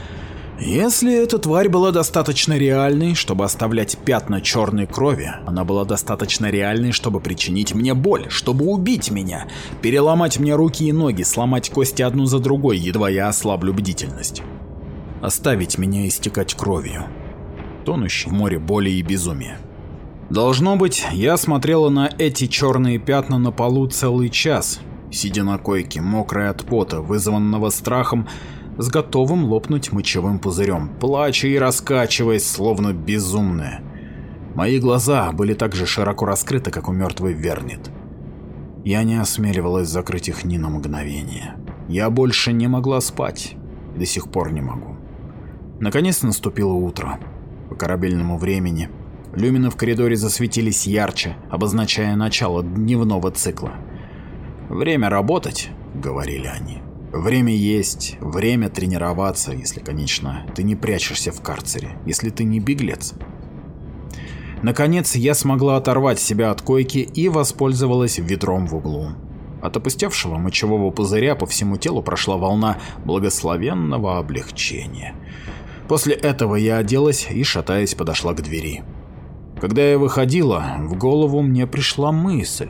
Если эта тварь была достаточно реальной, чтобы оставлять пятна черной крови, она была достаточно реальной, чтобы причинить мне боль, чтобы убить меня, переломать мне руки и ноги, сломать кости одну за другой, едва я ослаблю бдительность. Оставить меня истекать кровью, тонущей в море боли и безумия. Должно быть, я смотрела на эти черные пятна на полу целый час, сидя на койке, мокрая от пота, вызванного страхом, с готовым лопнуть мочевым пузырем, плача и раскачиваясь, словно безумная. Мои глаза были так же широко раскрыты, как у мертвой Вернит. Я не осмеливалась закрыть их ни на мгновение. Я больше не могла спать, до сих пор не могу. Наконец наступило утро. По корабельному времени люмины в коридоре засветились ярче, обозначая начало дневного цикла. «Время работать», — говорили они. «Время есть, время тренироваться, если, конечно, ты не прячешься в карцере, если ты не беглец». Наконец я смогла оторвать себя от койки и воспользовалась ведром в углу. От опустевшего мочевого пузыря по всему телу прошла волна благословенного облегчения. После этого я оделась и, шатаясь, подошла к двери. Когда я выходила, в голову мне пришла мысль.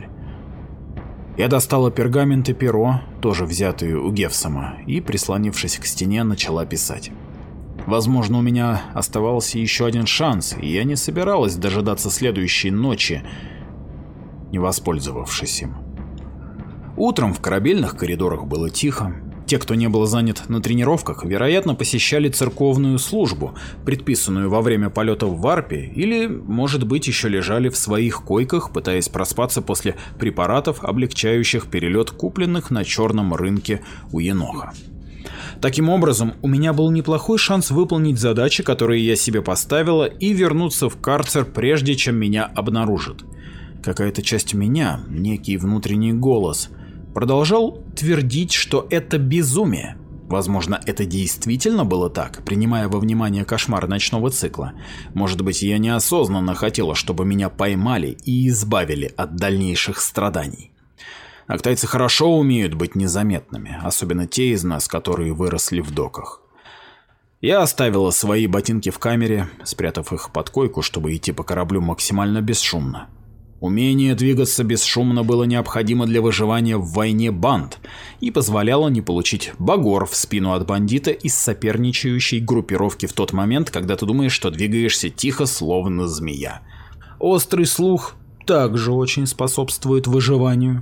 Я достала пергамент и перо, тоже взятые у Гевсома, и, прислонившись к стене, начала писать. Возможно, у меня оставался еще один шанс, и я не собиралась дожидаться следующей ночи, не воспользовавшись им. Утром в корабельных коридорах было тихо. Те, кто не был занят на тренировках, вероятно, посещали церковную службу, предписанную во время полета в варпе, или, может быть, еще лежали в своих койках, пытаясь проспаться после препаратов, облегчающих перелет, купленных на черном рынке у Еноха. Таким образом, у меня был неплохой шанс выполнить задачи, которые я себе поставила, и вернуться в карцер, прежде чем меня обнаружат. Какая-то часть меня, некий внутренний голос, продолжал твердить, что это безумие. Возможно, это действительно было так, принимая во внимание кошмар ночного цикла. Может быть, я неосознанно хотела, чтобы меня поймали и избавили от дальнейших страданий. Актайцы хорошо умеют быть незаметными, особенно те из нас, которые выросли в доках. Я оставила свои ботинки в камере, спрятав их под койку, чтобы идти по кораблю максимально бесшумно. Умение двигаться бесшумно было необходимо для выживания в войне банд и позволяло не получить багор в спину от бандита из соперничающей группировки в тот момент, когда ты думаешь, что двигаешься тихо, словно змея. Острый слух также очень способствует выживанию.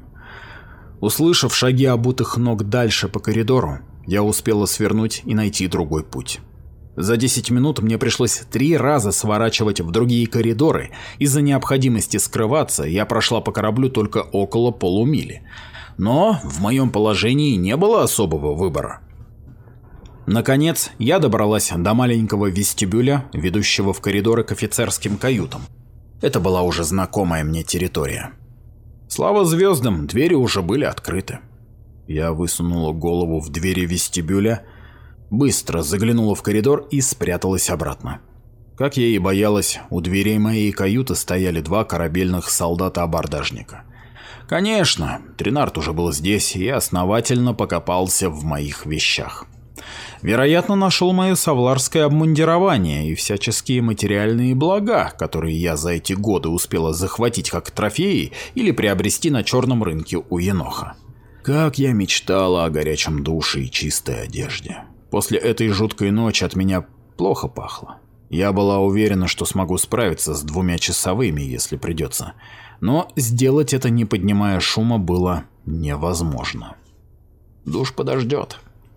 Услышав шаги обутых ног дальше по коридору, я успела свернуть и найти другой путь. За десять минут мне пришлось три раза сворачивать в другие коридоры. Из-за необходимости скрываться я прошла по кораблю только около полумили. Но в моем положении не было особого выбора. Наконец, я добралась до маленького вестибюля, ведущего в коридоры к офицерским каютам. Это была уже знакомая мне территория. Слава звездам, двери уже были открыты. Я высунула голову в двери вестибюля, быстро заглянула в коридор и спряталась обратно. Как я и боялась, у дверей моей каюты стояли два корабельных солдата-абордажника. Конечно, Тринард уже был здесь и основательно покопался в моих вещах. Вероятно, нашел мое савларское обмундирование и всяческие материальные блага, которые я за эти годы успела захватить как трофеи или приобрести на черном рынке у еноха. Как я мечтала о горячем душе и чистой одежде. После этой жуткой ночи от меня плохо пахло. Я была уверена, что смогу справиться с двумя часовыми, если придется. Но сделать это, не поднимая шума, было невозможно. Душ подождет.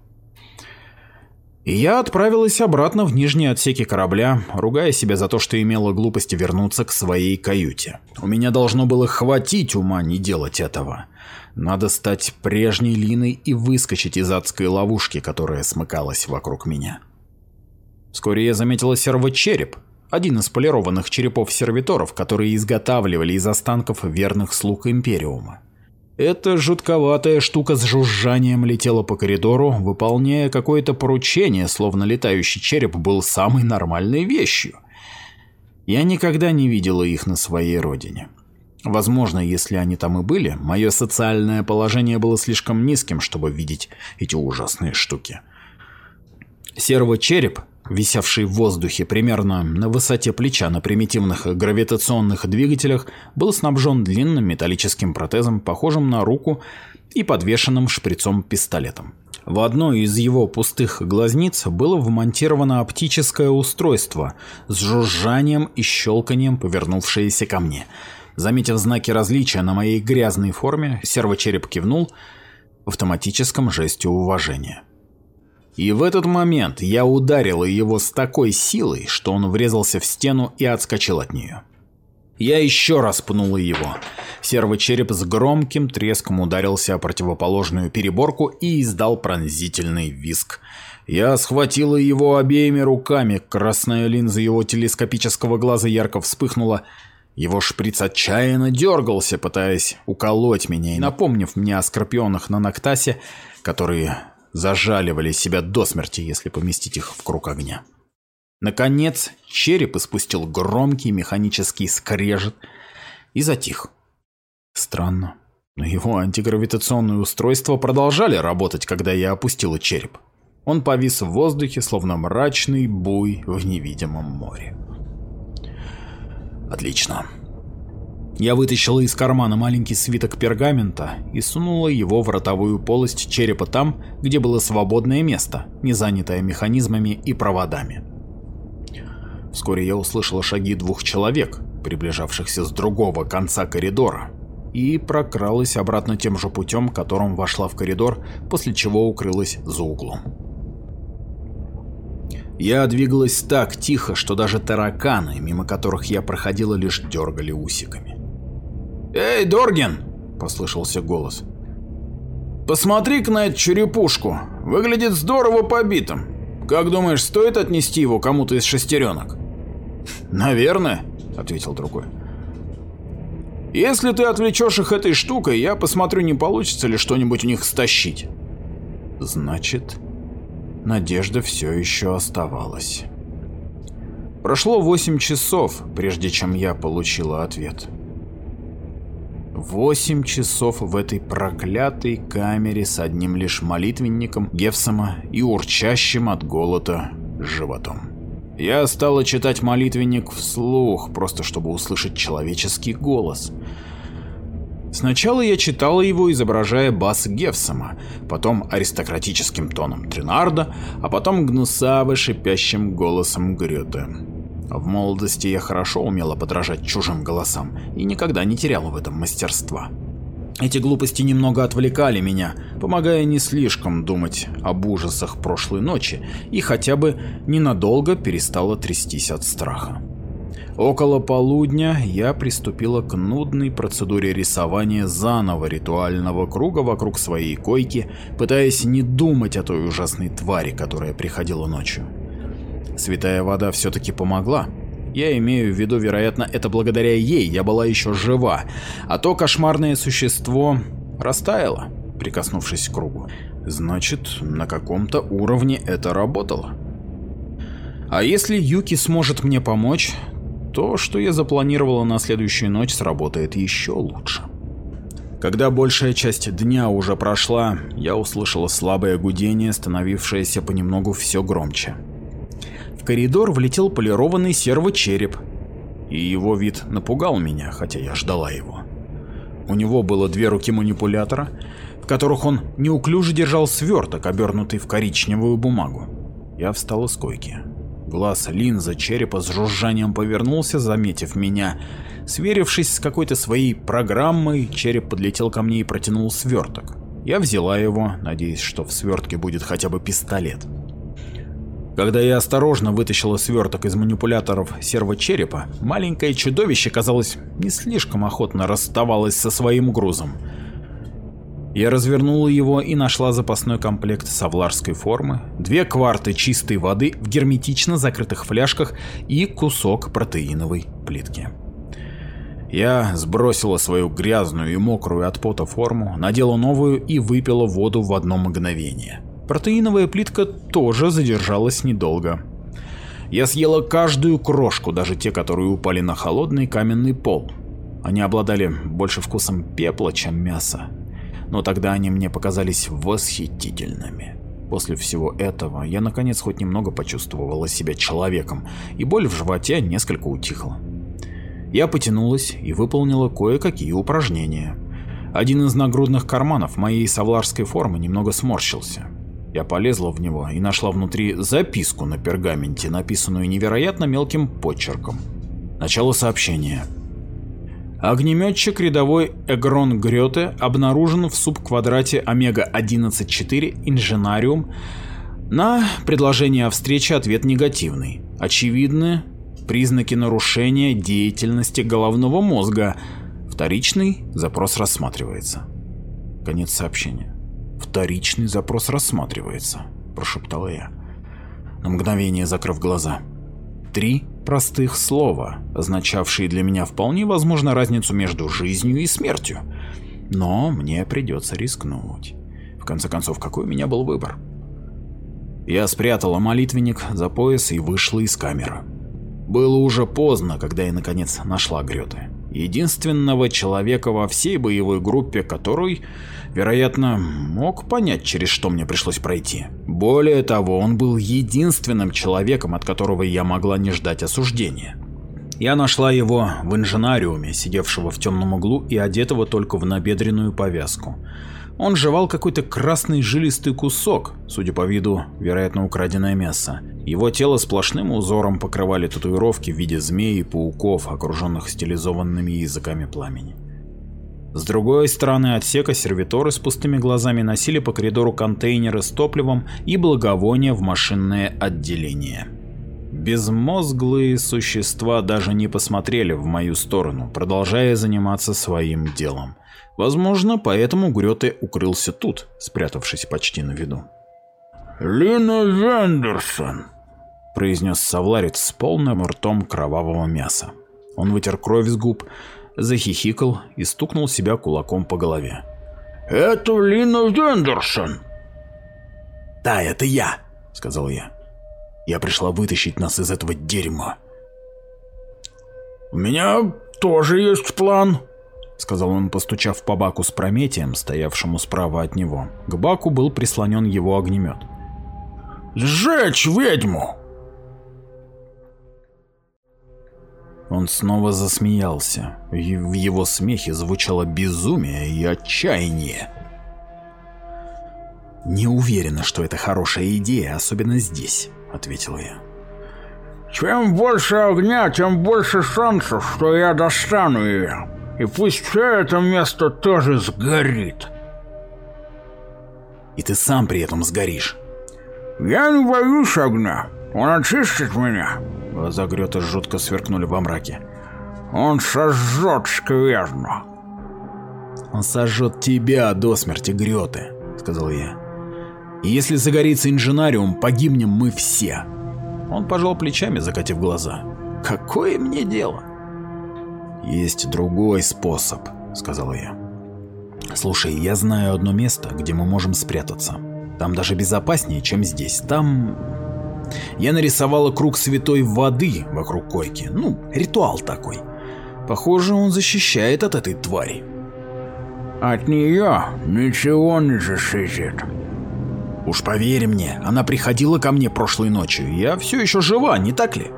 И я отправилась обратно в нижние отсеки корабля, ругая себя за то, что имела глупость вернуться к своей каюте. У меня должно было хватить ума не делать этого. Надо стать прежней Линой и выскочить из адской ловушки, которая смыкалась вокруг меня. Вскоре я заметила сервочереп, один из полированных черепов сервиторов, которые изготавливали из останков верных слуг Империума. Эта жутковатая штука с жужжанием летела по коридору, выполняя какое-то поручение, словно летающий череп был самой нормальной вещью. Я никогда не видела их на своей родине. Возможно, если они там и были, мое социальное положение было слишком низким, чтобы видеть эти ужасные штуки. Сервочереп, висевший в воздухе примерно на высоте плеча на примитивных гравитационных двигателях, был снабжен длинным металлическим протезом, похожим на руку, и подвешенным шприцом-пистолетом. В одной из его пустых глазниц было вмонтировано оптическое устройство с жужжанием и щелканием, повернувшееся ко мне. Заметив знаки различия на моей грязной форме, сервочереп кивнул в автоматическом жесте уважения. И в этот момент я ударила его с такой силой, что он врезался в стену и отскочил от нее. Я еще раз пнула его. Сервочереп с громким треском ударился о противоположную переборку и издал пронзительный визг. Я схватила его обеими руками, красная линза его телескопического глаза ярко вспыхнула. Его шприц отчаянно дергался, пытаясь уколоть меня и напомнив мне о скорпионах на Ноктасе, которые зажаливали себя до смерти, если поместить их в круг огня. Наконец, череп испустил громкий механический скрежет и затих. Странно, но его антигравитационные устройства продолжали работать, когда я опустила череп. Он повис в воздухе, словно мрачный буй в невидимом море. Отлично. Я вытащила из кармана маленький свиток пергамента и сунула его в ротовую полость черепа там, где было свободное место, не занятое механизмами и проводами. Вскоре я услышала шаги двух человек, приближавшихся с другого конца коридора, и прокралась обратно тем же путем, которым вошла в коридор, после чего укрылась за углом. Я двигалась так тихо, что даже тараканы, мимо которых я проходила, лишь дергали усиками. «Эй, Дорген!» – послышался голос. «Посмотри-ка на эту черепушку. Выглядит здорово побитым. Как думаешь, стоит отнести его кому-то из шестеренок?» «Наверное», – ответил другой. «Если ты отвлечешь их этой штукой, я посмотрю, не получится ли что-нибудь у них стащить». Значит, надежда все еще оставалась. Прошло восемь часов, прежде чем я получила ответ. Восемь часов в этой проклятой камере с одним лишь молитвенником Гевсома и урчащим от голода животом. Я стала читать молитвенник вслух, просто чтобы услышать человеческий голос. Сначала я читала его, изображая бас Гевсома, потом аристократическим тоном Тринарда, а потом гнусаво шипящим голосом Грёте. В молодости я хорошо умела подражать чужим голосам и никогда не теряла в этом мастерства. Эти глупости немного отвлекали меня, помогая не слишком думать об ужасах прошлой ночи, и хотя бы ненадолго перестала трястись от страха. Около полудня я приступила к нудной процедуре рисования заново ритуального круга вокруг своей койки, пытаясь не думать о той ужасной твари, которая приходила ночью. Святая вода все-таки помогла. Я имею в виду, вероятно, это благодаря ей я была еще жива, а то кошмарное существо растаяло, прикоснувшись к кругу. Значит, на каком-то уровне это работало. А если Юки сможет мне помочь, то, что я запланировала на следующую ночь, сработает еще лучше. Когда большая часть дня уже прошла, я услышала слабое гудение, становившееся понемногу все громче. В коридор влетел полированный сервочереп, и его вид напугал меня, хотя я ждала его. У него было две руки манипулятора, в которых он неуклюже держал сверток, обернутый в коричневую бумагу. Я встала с койки. Глаз линза черепа с жужжанием повернулся, заметив меня. Сверившись с какой-то своей программой, череп подлетел ко мне и протянул сверток. Я взяла его, надеясь, что в свертке будет хотя бы пистолет. Когда я осторожно вытащила сверток из манипуляторов сервочерепа, маленькое чудовище, казалось, не слишком охотно расставалось со своим грузом. Я развернула его и нашла запасной комплект савларской формы, две кварты чистой воды в герметично закрытых фляжках и кусок протеиновой плитки. Я сбросила свою грязную и мокрую от пота форму, надела новую и выпила воду в одно мгновение. Протеиновая плитка тоже задержалась недолго. Я съела каждую крошку, даже те, которые упали на холодный каменный пол. Они обладали больше вкусом пепла, чем мяса. Но тогда они мне показались восхитительными. После всего этого я наконец хоть немного почувствовала себя человеком, и боль в животе несколько утихла. Я потянулась и выполнила кое-какие упражнения. Один из нагрудных карманов моей савларской формы немного сморщился. Я полезла в него и нашла внутри записку на пергаменте, написанную невероятно мелким почерком. Начало сообщения. Огнеметчик рядовой Эгрон Грёте обнаружен в субквадрате Омега одиннадцать четыре Инженариум. На предложение о встрече ответ негативный. Очевидны признаки нарушения деятельности головного мозга. Вторичный запрос рассматривается. Конец сообщения. Вторичный запрос рассматривается, прошептала я, на мгновение закрыв глаза. Три простых слова, означавшие для меня вполне возможно разницу между жизнью и смертью. Но мне придется рискнуть. В конце концов, какой у меня был выбор? Я спрятала молитвенник за пояс и вышла из камеры. Было уже поздно, когда я наконец нашла Грёте. Единственного человека во всей боевой группе, который, вероятно, мог понять, через что мне пришлось пройти. Более того, он был единственным человеком, от которого я могла не ждать осуждения. Я нашла его в инженариуме, сидевшего в темном углу и одетого только в набедренную повязку. Он жевал какой-то красный жилистый кусок, судя по виду, вероятно, украденное мясо. Его тело сплошным узором покрывали татуировки в виде змей и пауков, окруженных стилизованными языками пламени. С другой стороны отсека сервиторы с пустыми глазами носили по коридору контейнеры с топливом и благовония в машинное отделение. Безмозглые существа даже не посмотрели в мою сторону, продолжая заниматься своим делом. Возможно, поэтому Грёте укрылся тут, спрятавшись почти на виду. «Лина Вендерсон», — произнес савларец с полным ртом кровавого мяса. Он вытер кровь с губ, захихикал и стукнул себя кулаком по голове. «Это Лина Вендерсон». «Да, это я», — сказал я. «Я пришла вытащить нас из этого дерьма». «У меня тоже есть план», — сказал он, постучав по баку с Прометием, стоявшему справа от него. К баку был прислонен его огнемет. «Сжечь ведьму!» Он снова засмеялся. В его смехе звучало безумие и отчаяние. «Не уверена, что это хорошая идея, особенно здесь», — ответила я. «Чем больше огня, тем больше шансов, что я достану ее. И пусть все это место тоже сгорит». «И ты сам при этом сгоришь». «Я не боюсь огня. Он очистит меня». Глаза Грёте жутко сверкнули во мраке. «Он сожжет скверно». «Он сожжет тебя до смерти, Грёте», — сказал я. «И если загорится инженариум, погибнем мы все». Он пожал плечами, закатив глаза. «Какое мне дело?» «Есть другой способ», — сказал я. Слушай, я знаю одно место, где мы можем спрятаться. Там даже безопаснее, чем здесь. Там... Я нарисовала круг святой воды вокруг койки. Ну, ритуал такой. Похоже, он защищает от этой твари. От нее ничего не защитит. Уж поверь мне, она приходила ко мне прошлой ночью. Я все еще жива, не так ли?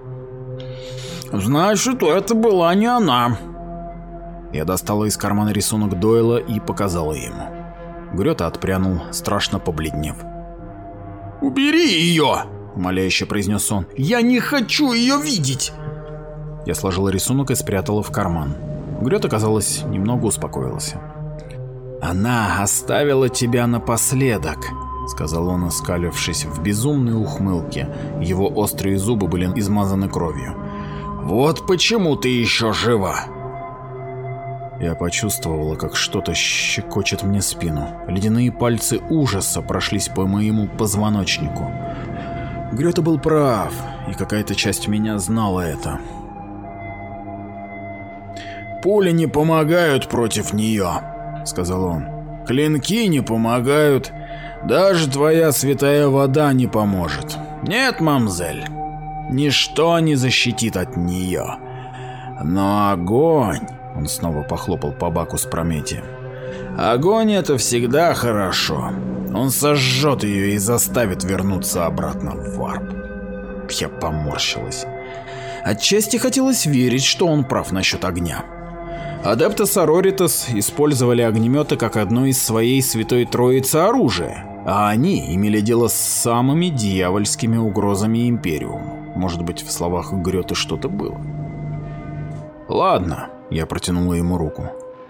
Значит, это была не она. Я достала из кармана рисунок Дойла и показала ему. Грёта отпрянул, страшно побледнев. «Убери ее!» — умоляюще произнес он. «Я не хочу ее видеть!» Я сложила рисунок и спрятала в карман. Грёта, казалось, немного успокоился. «Она оставила тебя напоследок», — сказал он, оскалившись в безумной ухмылке. Его острые зубы были измазаны кровью. «Вот почему ты еще жива!» Я почувствовала, как что-то щекочет мне спину. Ледяные пальцы ужаса прошлись по моему позвоночнику. Грёта был прав, и какая-то часть меня знала это. «Пули не помогают против нее», — сказал он. «Клинки не помогают. Даже твоя святая вода не поможет. Нет, мамзель, ничто не защитит от нее. Но огонь...» Он снова похлопал по баку с Прометием. «Огонь — это всегда хорошо. Он сожжет ее и заставит вернуться обратно в варп». Я поморщилась. Отчасти хотелось верить, что он прав насчет огня. Адепты Сороритас использовали огнеметы как одно из своей святой троицы оружия, а они имели дело с самыми дьявольскими угрозами Империума. Может быть, в словах Грёты что-то было. «Ладно», — я протянула ему руку.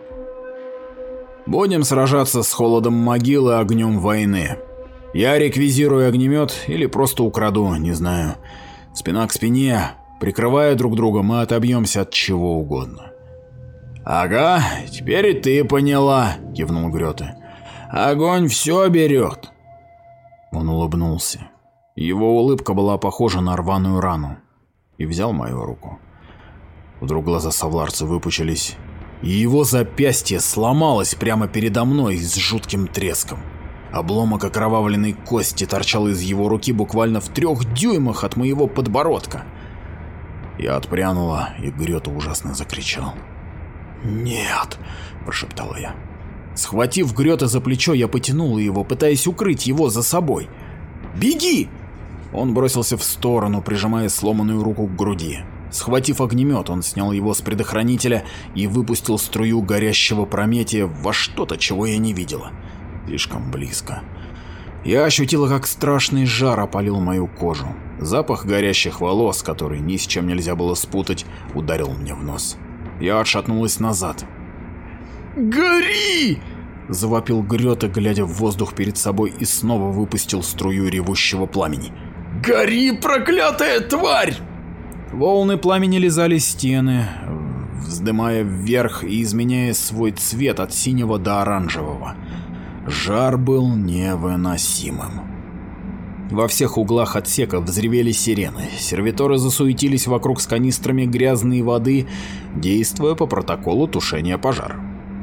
«Будем сражаться с холодом могилы огнем войны. Я реквизирую огнемет или просто украду, не знаю. Спина к спине, прикрывая друг друга, мы отобьемся от чего угодно». «Ага, теперь и ты поняла», — кивнул Грёте. «Огонь все берет». Он улыбнулся. Его улыбка была похожа на рваную рану. И взял мою руку. Вдруг глаза совларца выпучились, и его запястье сломалось прямо передо мной с жутким треском. Обломок окровавленной кости торчал из его руки буквально в трех дюймах от моего подбородка. Я отпрянула, и Грёта ужасно закричал. «Нет!» – прошептала я. Схватив Грёта за плечо, я потянула его, пытаясь укрыть его за собой. «Беги!» Он бросился в сторону, прижимая сломанную руку к груди. Схватив огнемет, он снял его с предохранителя и выпустил струю горящего Прометия во что-то, чего я не видела. Слишком близко. Я ощутила, как страшный жар опалил мою кожу. Запах горящих волос, который ни с чем нельзя было спутать, ударил мне в нос. Я отшатнулась назад. «Гори!» — завопил Грёта, глядя в воздух перед собой, и снова выпустил струю ревущего пламени. «Гори, проклятая тварь!» Волны пламени лизали стены, вздымая вверх и изменяя свой цвет от синего до оранжевого. Жар был невыносимым. Во всех углах отсека взревели сирены, сервиторы засуетились вокруг с канистрами грязной воды, действуя по протоколу тушения пожара.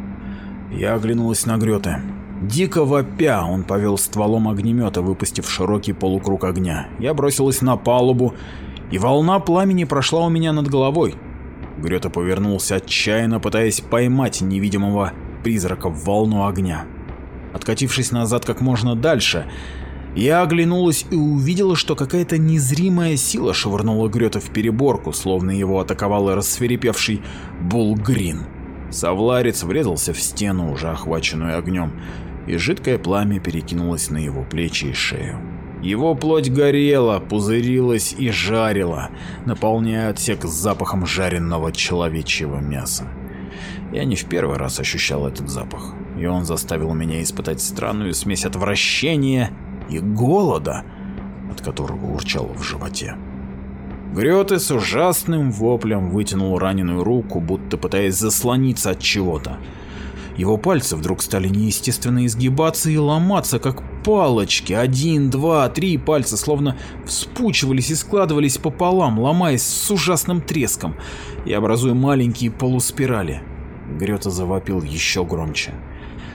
Я оглянулась на Грёте. Дико вопя, он повел стволом огнемета, выпустив широкий полукруг огня. Я бросилась на палубу, и волна пламени прошла у меня над головой. Грёта повернулся отчаянно, пытаясь поймать невидимого призрака в волну огня. Откатившись назад как можно дальше, я оглянулась и увидела, что какая-то незримая сила швырнула Грёта в переборку, словно его атаковал рассвирепевший Булгрин. Совларец врезался в стену, уже охваченную огнем, и жидкое пламя перекинулось на его плечи и шею. Его плоть горела, пузырилась и жарила, наполняя отсек запахом жареного человечьего мяса. Я не в первый раз ощущал этот запах, и он заставил меня испытать странную смесь отвращения и голода, от которого урчало в животе. Грёте с ужасным воплем вытянул раненую руку, будто пытаясь заслониться от чего-то. Его пальцы вдруг стали неестественно изгибаться и ломаться, как палочки. Один, два, три пальца словно вспучивались и складывались пополам, ломаясь с ужасным треском и образуя маленькие полуспирали. Грёта завопил еще громче.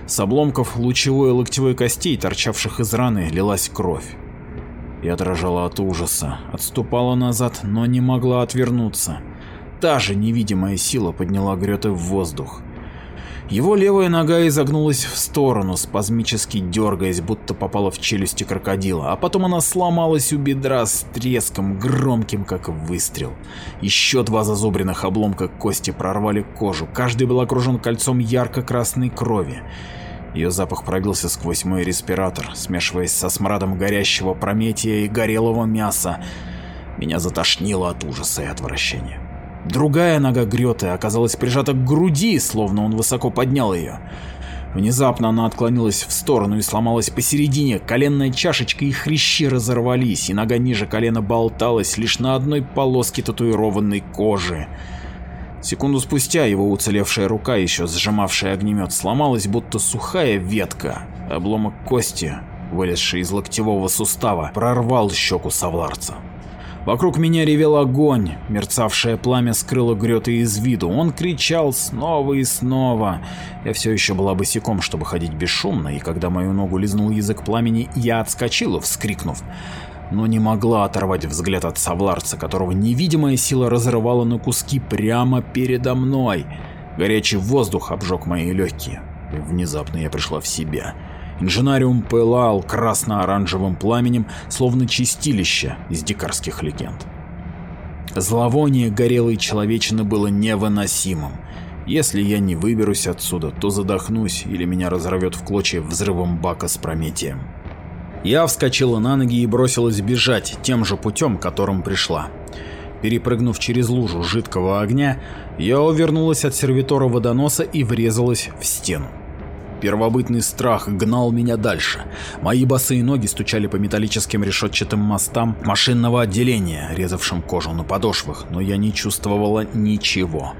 С обломков лучевой и локтевой костей, торчавших из раны, лилась кровь. Я дрожала от ужаса, отступала назад, но не могла отвернуться. Та же невидимая сила подняла Грёте в воздух. Его левая нога изогнулась в сторону, спазмически дергаясь, будто попала в челюсти крокодила, а потом она сломалась у бедра с треском, громким как выстрел. Еще два зазубренных обломка кости прорвали кожу, каждый был окружен кольцом ярко-красной крови. Ее запах пробился сквозь мой респиратор, смешиваясь со смрадом горящего прометия и горелого мяса. Меня затошнило от ужаса и отвращения. Другая нога Грёты оказалась прижата к груди, словно он высоко поднял ее. Внезапно она отклонилась в сторону и сломалась посередине, коленная чашечка и хрящи разорвались, и нога ниже колена болталась лишь на одной полоске татуированной кожи. Секунду спустя его уцелевшая рука, еще сжимавшая огнемет, сломалась, будто сухая ветка. Обломок кости, вылезший из локтевого сустава, прорвал щеку Савларца. Вокруг меня ревел огонь, мерцавшее пламя скрыло Грёте из виду. Он кричал снова и снова. Я все еще была босиком, чтобы ходить бесшумно, и когда мою ногу лизнул язык пламени, я отскочила, вскрикнув. Но не могла оторвать взгляд от Савларца, которого невидимая сила разрывала на куски прямо передо мной. Горячий воздух обжег мои легкие. И внезапно я пришла в себя. Инженариум пылал красно-оранжевым пламенем, словно чистилище из дикарских легенд. Зловоние горелой человечины было невыносимым. Если я не выберусь отсюда, то задохнусь или меня разорвет в клочья взрывом бака с прометием. Я вскочила на ноги и бросилась бежать тем же путем, которым пришла. Перепрыгнув через лужу жидкого огня, я увернулась от сервитора водоноса и врезалась в стену. Первобытный страх гнал меня дальше. Мои босые ноги стучали по металлическим решетчатым мостам машинного отделения, резавшим кожу на подошвах, но я не чувствовала ничего.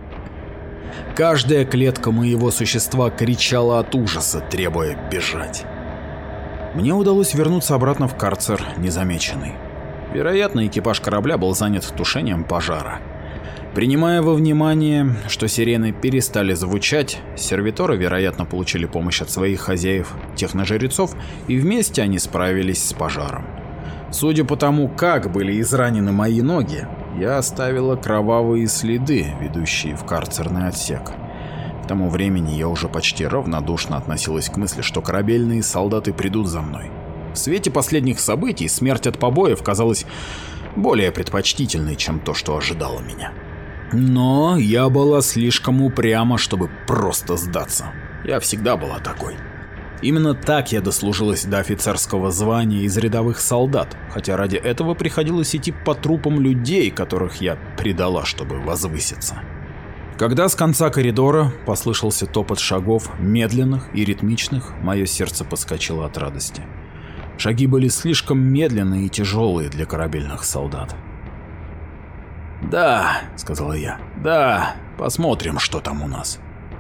Каждая клетка моего существа кричала от ужаса, требуя бежать. Мне удалось вернуться обратно в карцер незамеченный. Вероятно, экипаж корабля был занят тушением пожара. Принимая во внимание, что сирены перестали звучать, сервиторы, вероятно, получили помощь от своих хозяев, техножрецов, и вместе они справились с пожаром. Судя по тому, как были изранены мои ноги, я оставила кровавые следы, ведущие в карцерный отсек. К тому времени я уже почти равнодушно относилась к мысли, что корабельные солдаты придут за мной. В свете последних событий смерть от побоев казалась более предпочтительной, чем то, что ожидало меня. Но я была слишком упряма, чтобы просто сдаться. Я всегда была такой. Именно так я дослужилась до офицерского звания из рядовых солдат, хотя ради этого приходилось идти по трупам людей, которых я предала, чтобы возвыситься. Когда с конца коридора послышался топот шагов, медленных и ритмичных, мое сердце подскочило от радости. Шаги были слишком медленные и тяжелые для корабельных солдат. «Да», — сказала я, — «да, посмотрим, что там у нас».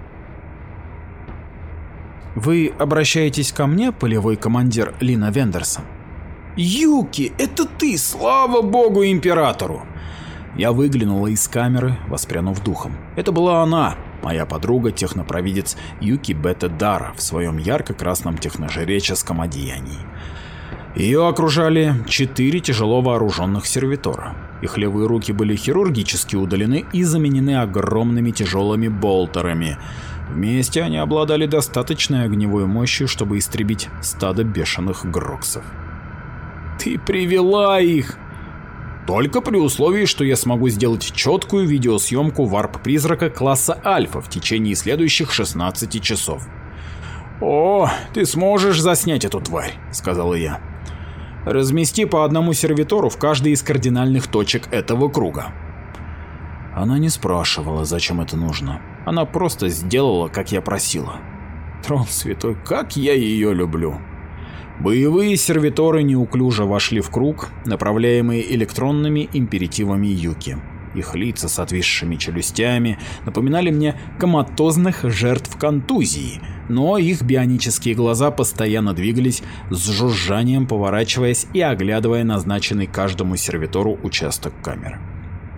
«Вы обращаетесь ко мне, полевой командир Лина Вендерсон?» «Юки, это ты, слава богу императору!» Я выглянула из камеры, воспрянув духом. Это была она, моя подруга, технопровидец Юки Бета Дара в своем ярко-красном техножреческом одеянии. Ее окружали четыре тяжело вооруженных сервитора. Их левые руки были хирургически удалены и заменены огромными тяжелыми болтерами. Вместе они обладали достаточной огневой мощью, чтобы истребить стадо бешеных гроксов. «Ты привела их!» «Только при условии, что я смогу сделать четкую видеосъемку варп-призрака класса Альфа в течение следующих шестнадцати часов». «О, ты сможешь заснять эту тварь», — сказала я. «Размести по одному сервитору в каждой из кардинальных точек этого круга». Она не спрашивала, зачем это нужно. Она просто сделала, как я просила. Трон святой, как я ее люблю. Боевые сервиторы неуклюже вошли в круг, направляемые электронными императивами Юки. Их лица с отвисшими челюстями напоминали мне коматозных жертв контузии, но их бионические глаза постоянно двигались с жужжанием, поворачиваясь и оглядывая назначенный каждому сервитору участок камеры.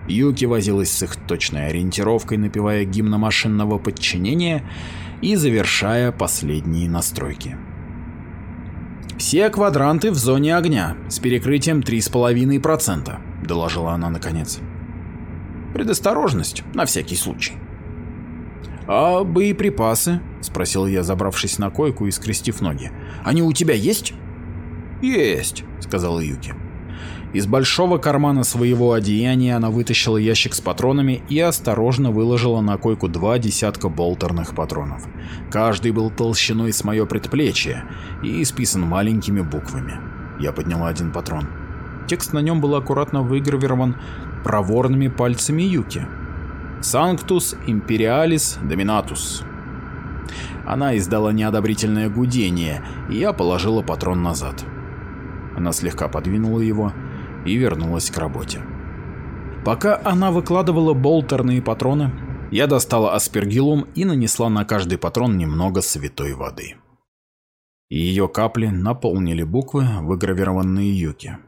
Юки возилась с их точной ориентировкой, напевая гимн машинного подчинения и завершая последние настройки. «Все квадранты в зоне огня с перекрытием три с половиной процента», — доложила она наконец. «Предосторожность, на всякий случай». «А боеприпасы?» — спросил я, забравшись на койку и скрестив ноги. «Они у тебя есть?» «Есть», — сказала Юки. Из большого кармана своего одеяния она вытащила ящик с патронами и осторожно выложила на койку два десятка болтерных патронов. Каждый был толщиной с мое предплечье и исписан маленькими буквами. Я подняла один патрон. Текст на нем был аккуратно выгравирован проворными пальцами Юки. «Sanctus Imperialis Dominatus». Она издала неодобрительное гудение, и я положила патрон назад. Она слегка подвинула его и вернулась к работе. Пока она выкладывала болтерные патроны, я достала аспергиллум и нанесла на каждый патрон немного святой воды. Ее капли наполнили буквы, выгравированные Юки.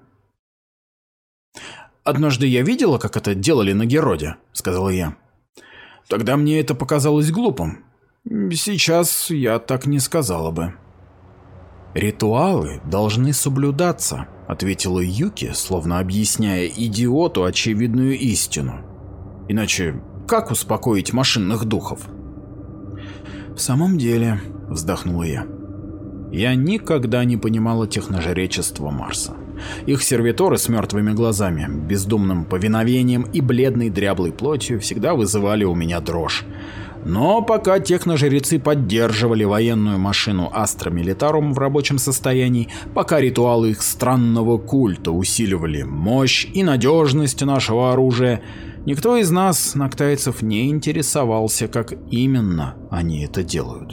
«Однажды я видела, как это делали на Героде», — сказала я. «Тогда мне это показалось глупым. Сейчас я так не сказала бы». «Ритуалы должны соблюдаться», — ответила Юки, словно объясняя идиоту очевидную истину. «Иначе как успокоить машинных духов?» «В самом деле», — вздохнула я, — «я никогда не понимала техножречества Марса. Их сервиторы с мертвыми глазами, бездумным повиновением и бледной дряблой плотью всегда вызывали у меня дрожь. Но пока техножрецы поддерживали военную машину Астра Милитарум в рабочем состоянии, пока ритуалы их странного культа усиливали мощь и надежность нашего оружия, никто из нас, ноктайцев, не интересовался, как именно они это делают.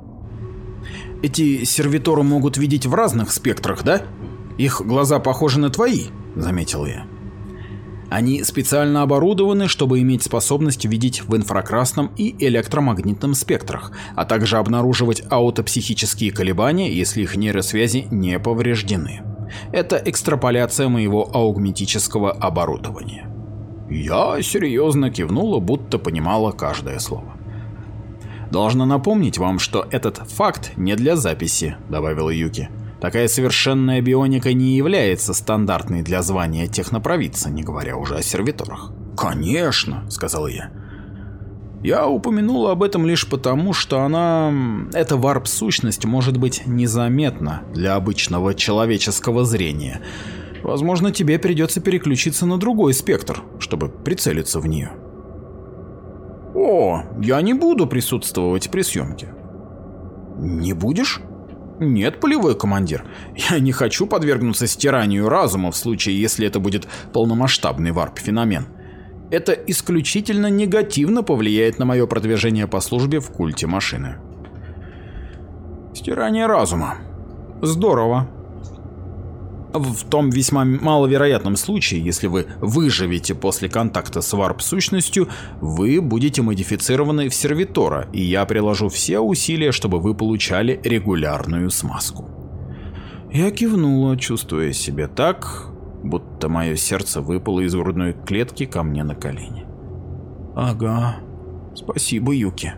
«Эти сервиторы могут видеть в разных спектрах, да? Их глаза похожи на твои», — заметил я. «Они специально оборудованы, чтобы иметь способность видеть в инфракрасном и электромагнитном спектрах, а также обнаруживать аутопсихические колебания, если их нейросвязи не повреждены. Это экстраполяция моего аугметического оборудования». Я серьезно кивнула, будто понимала каждое слово. «Должна напомнить вам, что этот факт не для записи», — добавила Юки. «Такая совершенная бионика не является стандартной для звания технопровидца, не говоря уже о сервиторах». «Конечно», — сказал я. Я упомянула об этом лишь потому, что она, эта варп-сущность, может быть незаметна для обычного человеческого зрения. Возможно, тебе придется переключиться на другой спектр, чтобы прицелиться в нее. «О, я не буду присутствовать при съемке». «Не будешь?» «Нет, полевой командир. Я не хочу подвергнуться стиранию разума в случае, если это будет полномасштабный варп-феномен. Это исключительно негативно повлияет на мое продвижение по службе в культе машины». «Стирание разума. Здорово. В том весьма маловероятном случае, если вы выживете после контакта с варп-сущностью, вы будете модифицированы в сервитора, и я приложу все усилия, чтобы вы получали регулярную смазку». Я кивнула, чувствуя себя так, будто мое сердце выпало из грудной клетки ко мне на колени. «Ага, спасибо, Юки».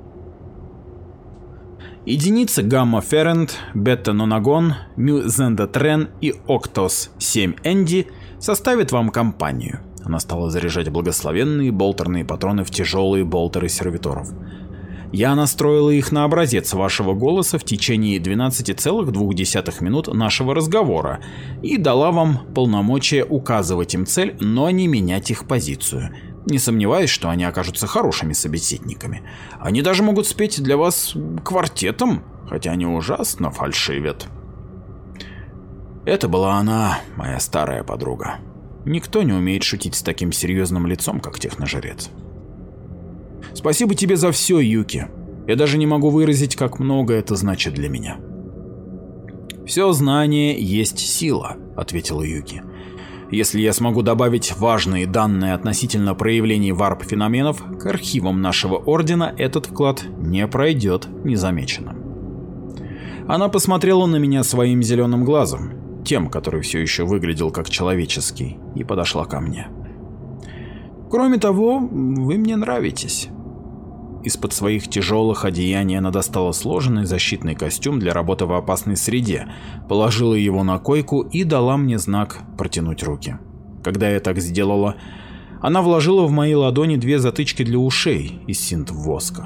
Единицы гамма-ферент, бета-нонагон, мю-зендатрен и октос семь энди составят вам компанию. Она стала заряжать благословенные болтерные патроны в тяжелые болтеры сервиторов. Я настроила их на образец вашего голоса в течение двенадцати целых двух десятых минут нашего разговора и дала вам полномочия указывать им цель, но не менять их позицию. Не сомневаюсь, что они окажутся хорошими собеседниками. Они даже могут спеть для вас квартетом, хотя они ужасно фальшивят. Это была она, моя старая подруга. Никто не умеет шутить с таким серьезным лицом, как техножрец. Спасибо тебе за все, Юки. Я даже не могу выразить, как много это значит для меня. Все знание есть сила, ответила Юки. Если я смогу добавить важные данные относительно проявлений варп-феноменов к архивам нашего ордена, этот вклад не пройдет незамеченным. Она посмотрела на меня своим зеленым глазом, тем, который все еще выглядел как человеческий, и подошла ко мне. Кроме того, вы мне нравитесь. Из-под своих тяжелых одеяний она достала сложенный защитный костюм для работы в опасной среде, положила его на койку и дала мне знак протянуть руки. Когда я так сделала, она вложила в мои ладони две затычки для ушей из синт-воска.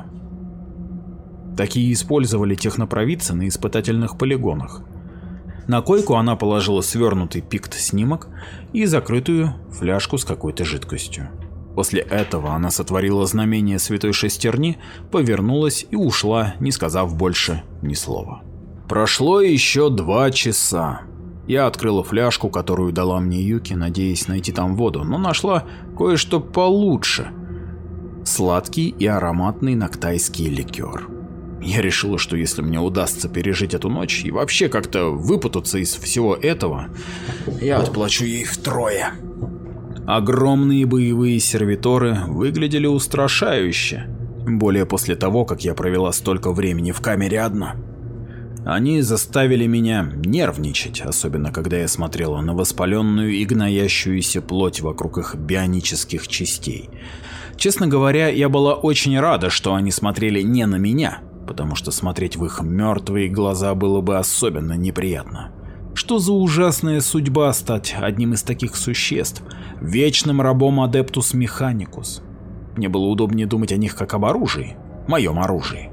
Такие использовали технопровидцы на испытательных полигонах. На койку она положила свернутый пикт-снимок и закрытую фляжку с какой-то жидкостью. После этого она сотворила знамение Святой Шестерни, повернулась и ушла, не сказав больше ни слова. Прошло еще два часа. Я открыла фляжку, которую дала мне Юки, надеясь найти там воду, но нашла кое-что получше. Сладкий и ароматный нактайский ликер. Я решила, что если мне удастся пережить эту ночь и вообще как-то выпутаться из всего этого, я отплачу ей втрое. Огромные боевые сервиторы выглядели устрашающе, тем более после того, как я провела столько времени в камере одна. Они заставили меня нервничать, особенно когда я смотрела на воспаленную и гноящуюся плоть вокруг их бионических частей. Честно говоря, я была очень рада, что они смотрели не на меня, потому что смотреть в их мертвые глаза было бы особенно неприятно. Что за ужасная судьба стать одним из таких существ, вечным рабом Адептус Механикус. Мне было удобнее думать о них как об оружии, моем оружии.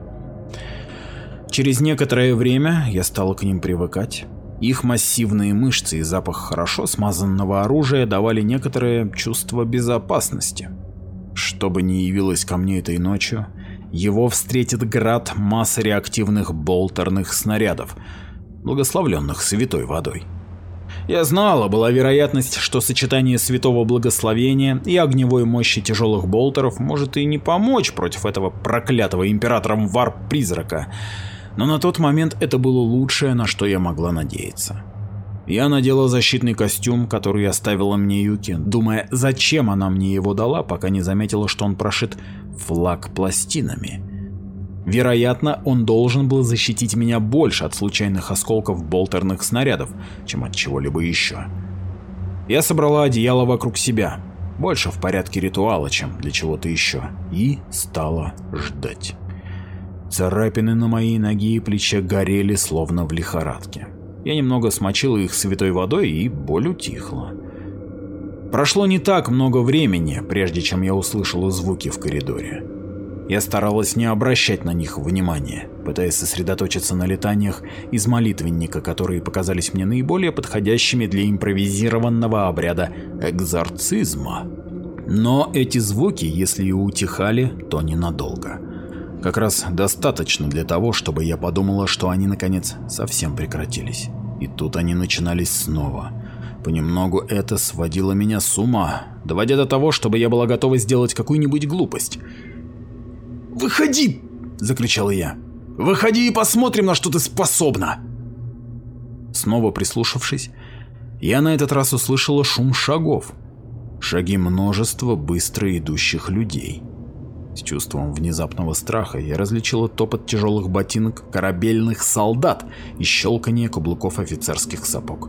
Через некоторое время я стала к ним привыкать. Их массивные мышцы и запах хорошо смазанного оружия давали некоторое чувство безопасности. Что бы ни явилось ко мне этой ночью, его встретит град массы реактивных болтерных снарядов, благословленных святой водой. Я знала, была вероятность, что сочетание святого благословения и огневой мощи тяжелых болтеров может и не помочь против этого проклятого императором варп-призрака, но на тот момент это было лучшее, на что я могла надеяться. Я надела защитный костюм, который оставила мне Юки, думая, зачем она мне его дала, пока не заметила, что он прошит флаг-пластинами. Вероятно, он должен был защитить меня больше от случайных осколков болтерных снарядов, чем от чего-либо еще. Я собрала одеяло вокруг себя, больше в порядке ритуала, чем для чего-то еще, и стала ждать. Царапины на моей ноге и плече горели, словно в лихорадке. Я немного смочила их святой водой, и боль утихла. Прошло не так много времени, прежде чем я услышала звуки в коридоре. Я старалась не обращать на них внимания, пытаясь сосредоточиться на летаниях из молитвенника, которые показались мне наиболее подходящими для импровизированного обряда экзорцизма. Но эти звуки, если и утихали, то ненадолго. Как раз достаточно для того, чтобы я подумала, что они наконец совсем прекратились. И тут они начинались снова. Понемногу это сводило меня с ума, доводя до того, чтобы я была готова сделать какую-нибудь глупость. «Выходи!» – закричала я. «Выходи и посмотрим, на что ты способна!» Снова прислушавшись, я на этот раз услышала шум шагов. Шаги множества быстро идущих людей. С чувством внезапного страха я различила топот тяжелых ботинок корабельных солдат и щелканье каблуков офицерских сапог.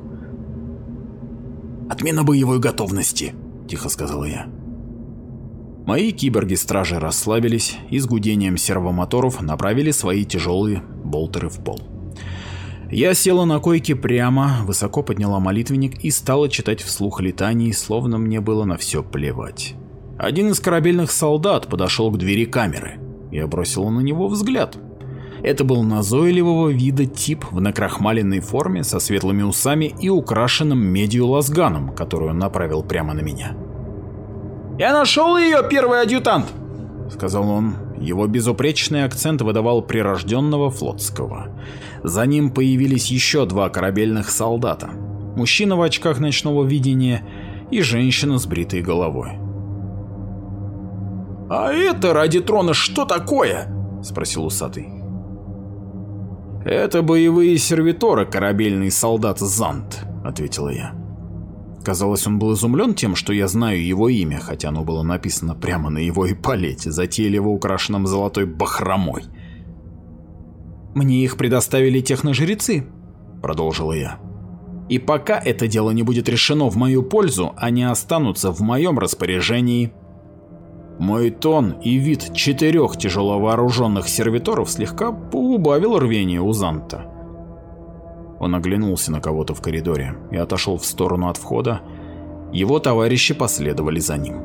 «Отмена боевой готовности!» – тихо сказала я. Мои киборги-стражи расслабились и с гудением сервомоторов направили свои тяжелые болтеры в пол. Я села на койке прямо, высоко подняла молитвенник и стала читать вслух летаний, словно мне было на все плевать. Один из корабельных солдат подошел к двери камеры. Я бросила на него взгляд. Это был назойливого вида тип в накрахмаленной форме со светлыми усами и украшенным медью лазганом, который он направил прямо на меня. «Я нашел ее, первый адъютант!» — сказал он. Его безупречный акцент выдавал прирожденного флотского. За ним появились еще два корабельных солдата. Мужчина в очках ночного видения и женщина с бритой головой. «А это, ради трона, что такое?» — спросил усатый. «Это боевые сервиторы, корабельный солдат Зант», — ответила я. Казалось, он был изумлен тем, что я знаю его имя, хотя оно было написано прямо на его эполете, затейливо украшенном золотой бахромой. «Мне их предоставили техножрецы», — продолжила я. «И пока это дело не будет решено в мою пользу, они останутся в моем распоряжении». Мой тон и вид четырех тяжеловооруженных сервиторов слегка поубавил рвение Узанта. Он оглянулся на кого-то в коридоре и отошел в сторону от входа. Его товарищи последовали за ним.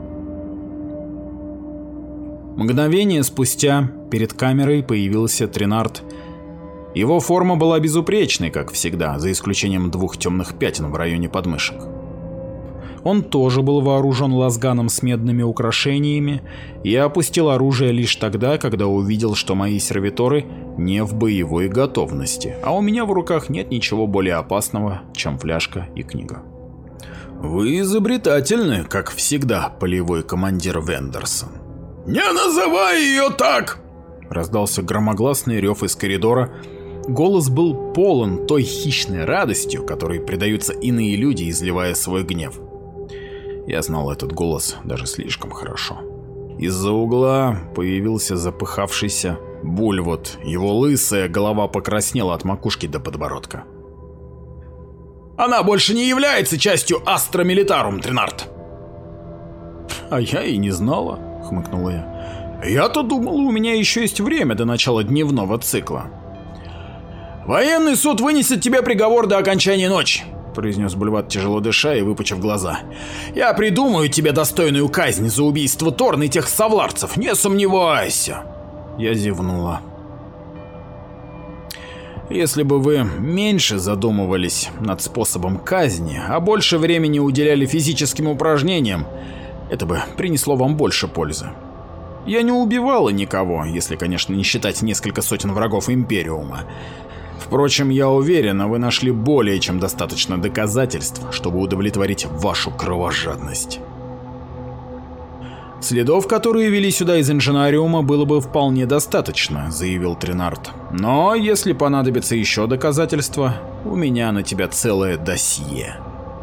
Мгновение спустя перед камерой появился Тринард. Его форма была безупречной, как всегда, за исключением двух темных пятен в районе подмышек. Он тоже был вооружен лазганом с медными украшениями и опустил оружие лишь тогда, когда увидел, что мои сервиторы не в боевой готовности, а у меня в руках нет ничего более опасного, чем фляжка и книга. «Вы изобретательны, как всегда, полевой командир Вендерсон». «Не называй ее так!» Раздался громогласный рев из коридора. Голос был полон той хищной радостью, которой предаются иные люди, изливая свой гнев. Я знал этот голос даже слишком хорошо. Из-за угла появился запыхавшийся Бульвот. Его лысая голова покраснела от макушки до подбородка. «Она больше не является частью Астра Милитарум, Тринард!» «А я и не знала», — хмыкнула я. «Я-то думала, у меня еще есть время до начала дневного цикла». «Военный суд вынесет тебе приговор до окончания ночи», — произнес Бульват, тяжело дыша и выпучив глаза. «Я придумаю тебе достойную казнь за убийство Торна и тех совларцев, не сомневайся». Я зевнула. «Если бы вы меньше задумывались над способом казни, а больше времени уделяли физическим упражнениям, это бы принесло вам больше пользы. Я не убивала никого, если, конечно, не считать несколько сотен врагов Империума. Впрочем, я уверена, вы нашли более чем достаточно доказательств, чтобы удовлетворить вашу кровожадность. Следов, которые вели сюда из Инженариума, было бы вполне достаточно, заявил Тринард. Но если понадобится еще доказательства, у меня на тебя целое досье.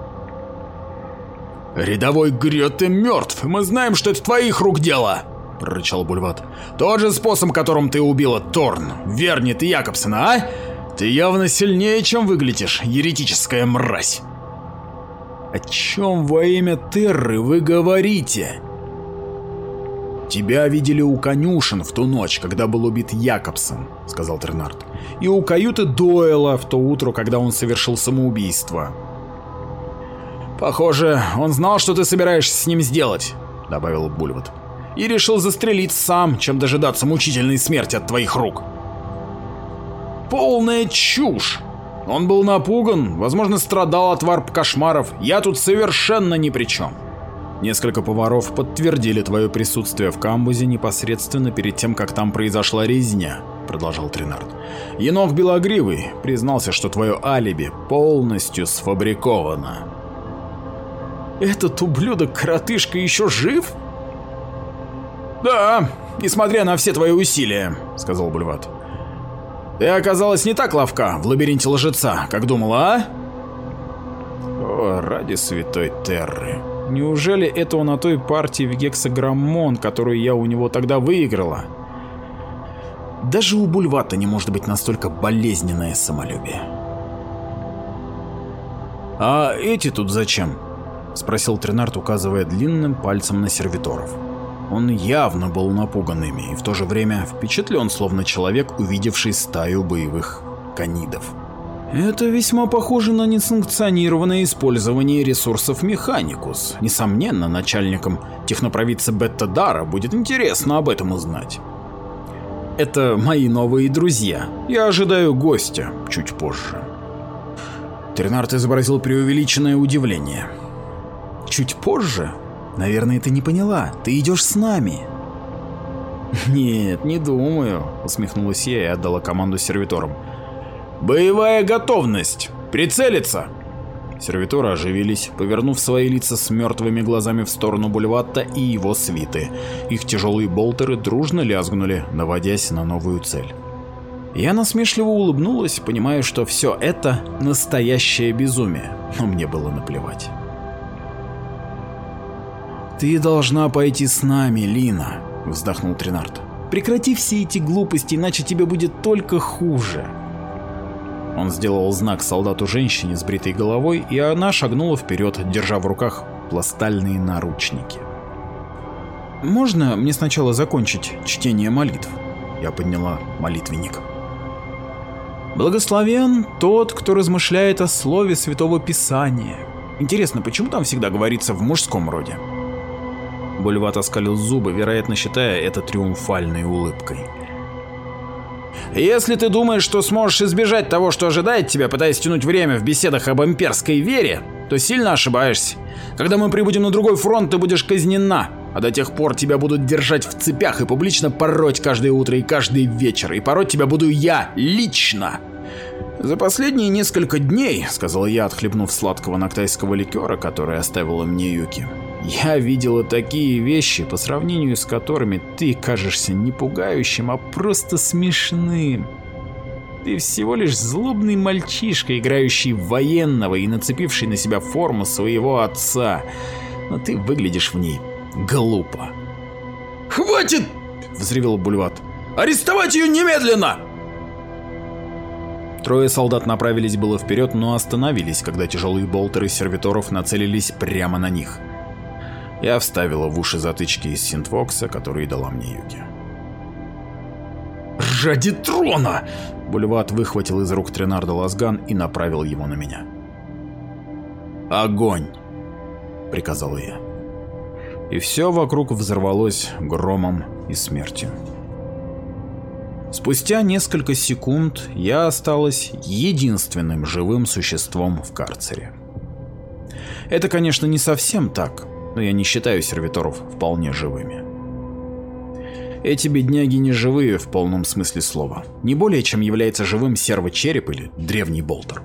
«Рядовой Грёте мертв, мы знаем, что это твоих рук дело!» — прорычал Бульват. «Тот же способ, которым ты убила Торн, Вернит и Якобсена, а? Ты явно сильнее, чем выглядишь, еретическая мразь!» «О чем во имя Терры вы говорите?» «Тебя видели у конюшен в ту ночь, когда был убит Якобсен», — сказал Тринард. «И у каюты Дойла в то утро, когда он совершил самоубийство». «Похоже, он знал, что ты собираешься с ним сделать», — добавил Бульват. «И решил застрелить сам, чем дожидаться мучительной смерти от твоих рук». «Полная чушь! Он был напуган, возможно, страдал от варп-кошмаров. Я тут совершенно ни при чем». «Несколько поваров подтвердили твое присутствие в камбузе непосредственно перед тем, как там произошла резня», — продолжал Тринард. «Енох Белогривый признался, что твое алиби полностью сфабриковано». «Этот ублюдок-коротышка еще жив?» «Да, несмотря на все твои усилия», — сказал Бульват. «Ты оказалась не так ловка в лабиринте лжеца, как думала, а?» «О, ради святой Терры. Неужели это он о той партии в Гексаграммон, которую я у него тогда выиграла?» Даже у Бульвата не может быть настолько болезненное самолюбие. «А эти тут зачем?» — спросил Тринард, указывая длинным пальцем на сервиторов. Он явно был напуган ими и в то же время впечатлен, словно человек, увидевший стаю боевых канидов. «Это весьма похоже на несанкционированное использование ресурсов Механикус. Несомненно, начальникам технопровидца Бетта-Дара будет интересно об этом узнать. Это мои новые друзья. Я ожидаю гостя чуть позже». Тринард изобразил преувеличенное удивление. «Чуть позже? Наверное, ты не поняла. Ты идешь с нами». «Нет, не думаю», — усмехнулась я и отдала команду сервиторам. «Боевая готовность! Прицелиться!» Сервиторы оживились, повернув свои лица с мертвыми глазами в сторону Бульвата и его свиты. Их тяжелые болтеры дружно лязгнули, наводясь на новую цель. Я насмешливо улыбнулась, понимая, что все это настоящее безумие, но мне было наплевать. «Ты должна пойти с нами, Лина», — вздохнул Тринард. «Прекрати все эти глупости, иначе тебе будет только хуже». Он сделал знак солдату-женщине с бритой головой, и она шагнула вперед, держа в руках пластальные наручники. Можно мне сначала закончить чтение молитв? Я подняла молитвенник. Благословен тот, кто размышляет о слове Святого Писания. Интересно, почему там всегда говорится в мужском роде? Бульват оскалил зубы, вероятно, считая это триумфальной улыбкой. Если ты думаешь, что сможешь избежать того, что ожидает тебя, пытаясь тянуть время в беседах об имперской вере, то сильно ошибаешься. Когда мы прибудем на другой фронт, ты будешь казнена, а до тех пор тебя будут держать в цепях и публично пороть каждое утро и каждый вечер, и пороть тебя буду я лично. За последние несколько дней, сказала я, отхлебнув сладкого нактайского ликера, который оставила мне Юки, я видела такие вещи, по сравнению с которыми ты кажешься не пугающим, а просто смешным. Ты всего лишь злобный мальчишка, играющий в военного и нацепивший на себя форму своего отца, но ты выглядишь в ней глупо. «Хватит!» — взревел Бульват. «Арестовать ее немедленно!» Трое солдат направились было вперед, но остановились, когда тяжелые болтеры сервиторов нацелились прямо на них. Я вставила в уши затычки из синтвокса, которые дала мне Юки. «Ради трона!» Бульват выхватил из рук Тренардо лазган и направил его на меня. «Огонь!» — приказал я. И все вокруг взорвалось громом и смертью. Спустя несколько секунд я осталась единственным живым существом в карцере. Это, конечно, не совсем так, но я не считаю сервиторов вполне живыми. Эти бедняги не живые в полном смысле слова, не более чем является живым сервочереп или древний болтер.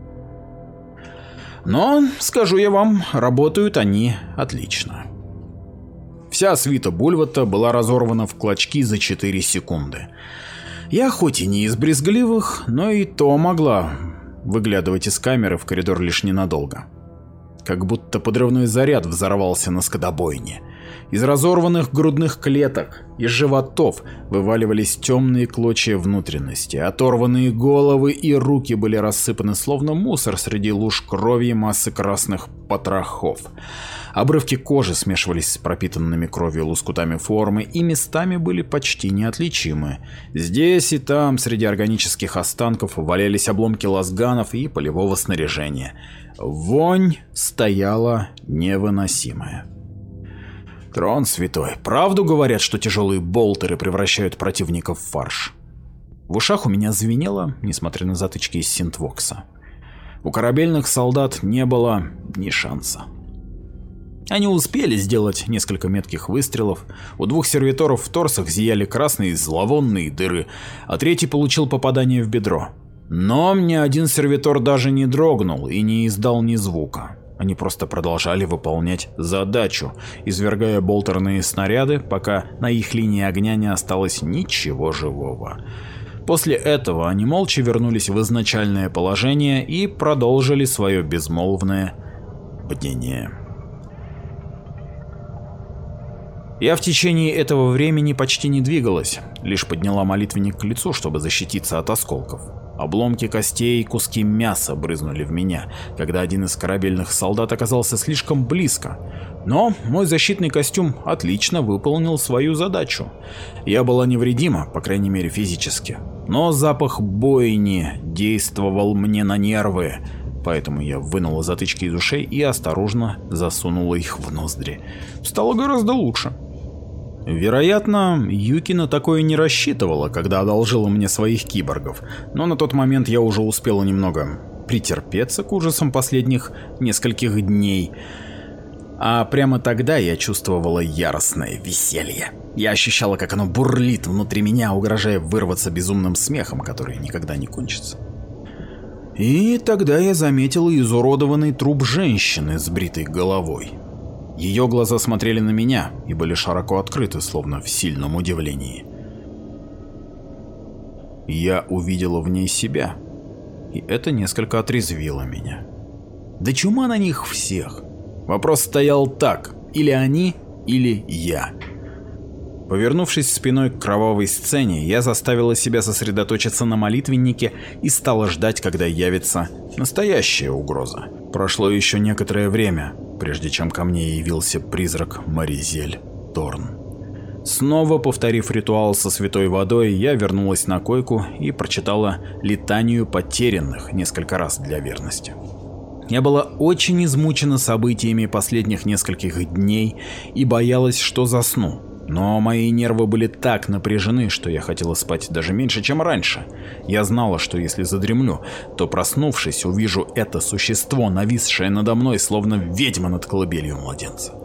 Но, скажу я вам, работают они отлично. Вся свита Бульвата была разорвана в клочки за четыре секунды. Я хоть и не из брезгливых, но и то могла выглядывать из камеры в коридор лишь ненадолго. Как будто подрывной заряд взорвался на скотобойне. Из разорванных грудных клеток, из животов вываливались темные клочья внутренности, оторванные головы и руки были рассыпаны словно мусор среди луж крови и массы красных потрохов. Обрывки кожи смешивались с пропитанными кровью лоскутами формы и местами были почти неотличимы. Здесь и там среди органических останков валялись обломки лазганов и полевого снаряжения. Вонь стояла невыносимая. Трон святой, правду говорят, что тяжелые болтеры превращают противников в фарш? В ушах у меня звенело, несмотря на затычки из синтвокса. У корабельных солдат не было ни шанса. Они успели сделать несколько метких выстрелов, у двух сервиторов в торсах зияли красные зловонные дыры, а третий получил попадание в бедро. Но ни один сервитор даже не дрогнул и не издал ни звука. Они просто продолжали выполнять задачу, извергая болтерные снаряды, пока на их линии огня не осталось ничего живого. После этого они молча вернулись в изначальное положение и продолжили свое безмолвное бдение. Я в течение этого времени почти не двигалась, лишь подняла молитвенник к лицу, чтобы защититься от осколков. Обломки костей и куски мяса брызнули в меня, когда один из корабельных солдат оказался слишком близко. Но мой защитный костюм отлично выполнил свою задачу. Я была невредима, по крайней мере физически. Но запах бойни действовал мне на нервы, поэтому я вынула затычки из ушей и осторожно засунула их в ноздри. Стало гораздо лучше. Вероятно, Юки на такое не рассчитывала, когда одолжила мне своих киборгов, но на тот момент я уже успела немного притерпеться к ужасам последних нескольких дней. А прямо тогда я чувствовала яростное веселье. Я ощущала, как оно бурлит внутри меня, угрожая вырваться безумным смехом, который никогда не кончится. И тогда я заметила изуродованный труп женщины с бритой головой. Ее глаза смотрели на меня и были широко открыты, словно в сильном удивлении. Я увидела в ней себя, и это несколько отрезвило меня. Да чума на них всех. Вопрос стоял так: или они, или я. Повернувшись спиной к кровавой сцене, я заставила себя сосредоточиться на молитвеннике и стала ждать, когда явится настоящая угроза. Прошло еще некоторое время, прежде чем ко мне явился призрак Маризель Торн. Снова повторив ритуал со святой водой, я вернулась на койку и прочитала летанию потерянных несколько раз для верности. Я была очень измучена событиями последних нескольких дней и боялась, что засну. Но мои нервы были так напряжены, что я хотела спать даже меньше, чем раньше. Я знала, что если задремлю, то, проснувшись, увижу это существо, нависшее надо мной, словно ведьма над колыбелью младенца.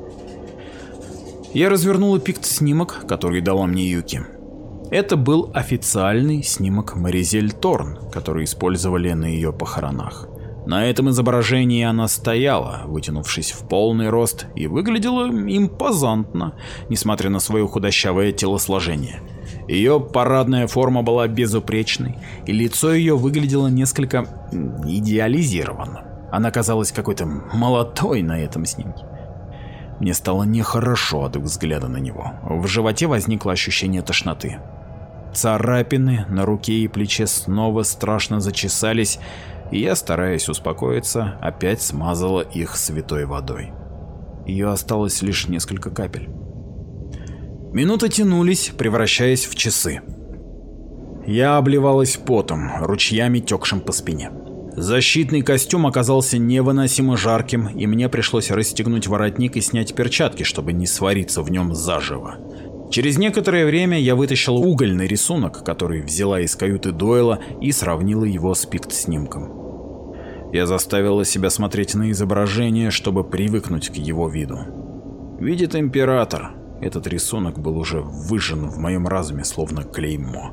Я развернула пикт-снимок, который дала мне Юки. Это был официальный снимок Маризель Торн, который использовали на ее похоронах. На этом изображении она стояла, вытянувшись в полный рост, и выглядела импозантно, несмотря на свое худощавое телосложение. Ее парадная форма была безупречной, и лицо ее выглядело несколько идеализированным. Она казалась какой-то молодой на этом снимке. Мне стало нехорошо от взгляда на него. В животе возникло ощущение тошноты. Царапины на руке и плече снова страшно зачесались, и я, стараясь успокоиться, опять смазала их святой водой. Ее осталось лишь несколько капель. Минуты тянулись, превращаясь в часы. Я обливалась потом, ручьями текшим по спине. Защитный костюм оказался невыносимо жарким, и мне пришлось расстегнуть воротник и снять перчатки, чтобы не свариться в нем заживо. Через некоторое время я вытащила угольный рисунок, который взяла из каюты Дойла, и сравнила его с пикт-снимком. Я заставила себя смотреть на изображение, чтобы привыкнуть к его виду. Видит император, этот рисунок был уже выжжен в моем разуме, словно клеймо.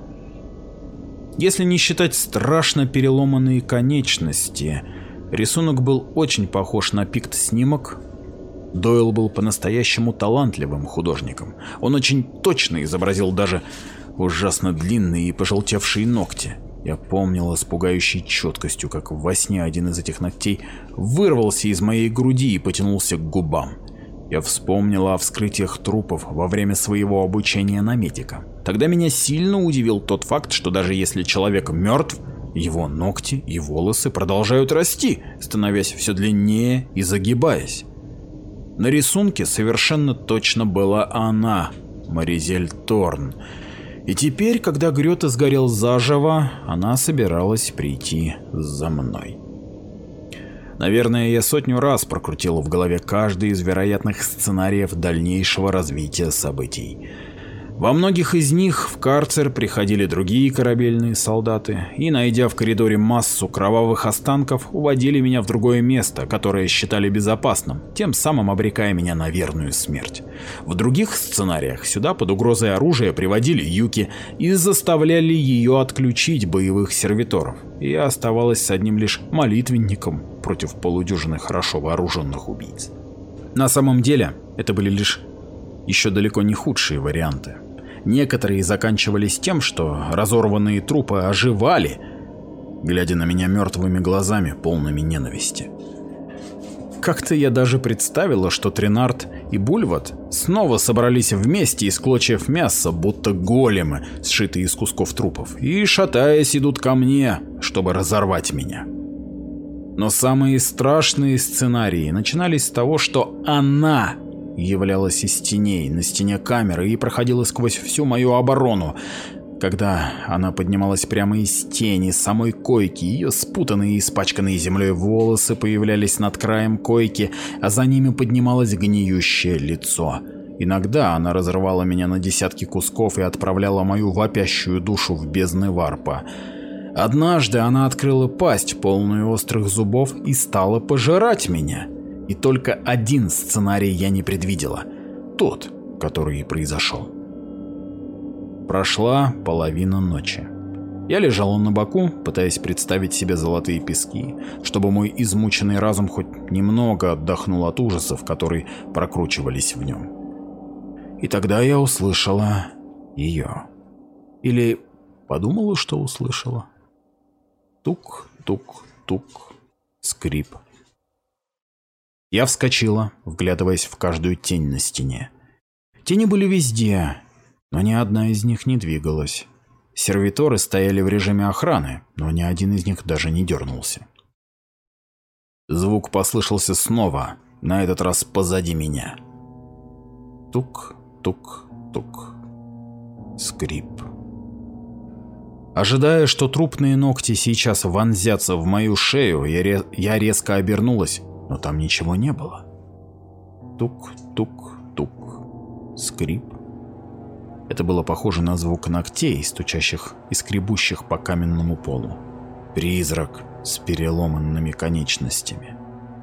Если не считать страшно переломанные конечности, рисунок был очень похож на пикт-снимок. Дойл был по-настоящему талантливым художником. Он очень точно изобразил даже ужасно длинные и пожелтевшие ногти. Я помнила с пугающей четкостью, как во сне один из этих ногтей вырвался из моей груди и потянулся к губам. Я вспомнила о вскрытиях трупов во время своего обучения на медика. Тогда меня сильно удивил тот факт, что даже если человек мертв, его ногти и волосы продолжают расти, становясь все длиннее и загибаясь. На рисунке совершенно точно была она, Маризель Торн. И теперь, когда Грёте сгорел заживо, она собиралась прийти за мной. Наверное, я сотню раз прокрутил в голове каждый из вероятных сценариев дальнейшего развития событий. Во многих из них в карцер приходили другие корабельные солдаты и, найдя в коридоре массу кровавых останков, уводили меня в другое место, которое считали безопасным, тем самым обрекая меня на верную смерть. В других сценариях сюда под угрозой оружия приводили Юки и заставляли ее отключить боевых сервиторов, и я оставалась с одним лишь молитвенником против полудюжины хорошо вооруженных убийц. На самом деле, это были лишь еще далеко не худшие варианты. Некоторые заканчивались тем, что разорванные трупы оживали, глядя на меня мертвыми глазами, полными ненависти. Как-то я даже представила, что Тринард и Бульват снова собрались вместе из клочьев мяса, будто големы, сшитые из кусков трупов, и, шатаясь, идут ко мне, чтобы разорвать меня. Но самые страшные сценарии начинались с того, что она являлась из теней на стене камеры и проходила сквозь всю мою оборону. Когда она поднималась прямо из тени самой койки, ее спутанные и испачканные землей волосы появлялись над краем койки, а за ними поднималось гниющее лицо. Иногда она разрывала меня на десятки кусков и отправляла мою вопящую душу в бездны варпа. Однажды она открыла пасть, полную острых зубов, и стала пожирать меня. И только один сценарий я не предвидела. Тот, который и произошел. Прошла половина ночи. Я лежала на боку, пытаясь представить себе золотые пески, чтобы мой измученный разум хоть немного отдохнул от ужасов, которые прокручивались в нем. И тогда я услышала ее. Или подумала, что услышала. Тук-тук-тук. Скрип. Я вскочила, вглядываясь в каждую тень на стене. Тени были везде, но ни одна из них не двигалась. Сервиторы стояли в режиме охраны, но ни один из них даже не дернулся. Звук послышался снова, на этот раз позади меня. Тук-тук-тук. Скрип. Ожидая, что трупные ногти сейчас вонзятся в мою шею, я, ре... я резко обернулась, но там ничего не было. Тук-тук-тук. Скрип. Это было похоже на звук ногтей, стучащих и скребущих по каменному полу. Призрак с переломанными конечностями.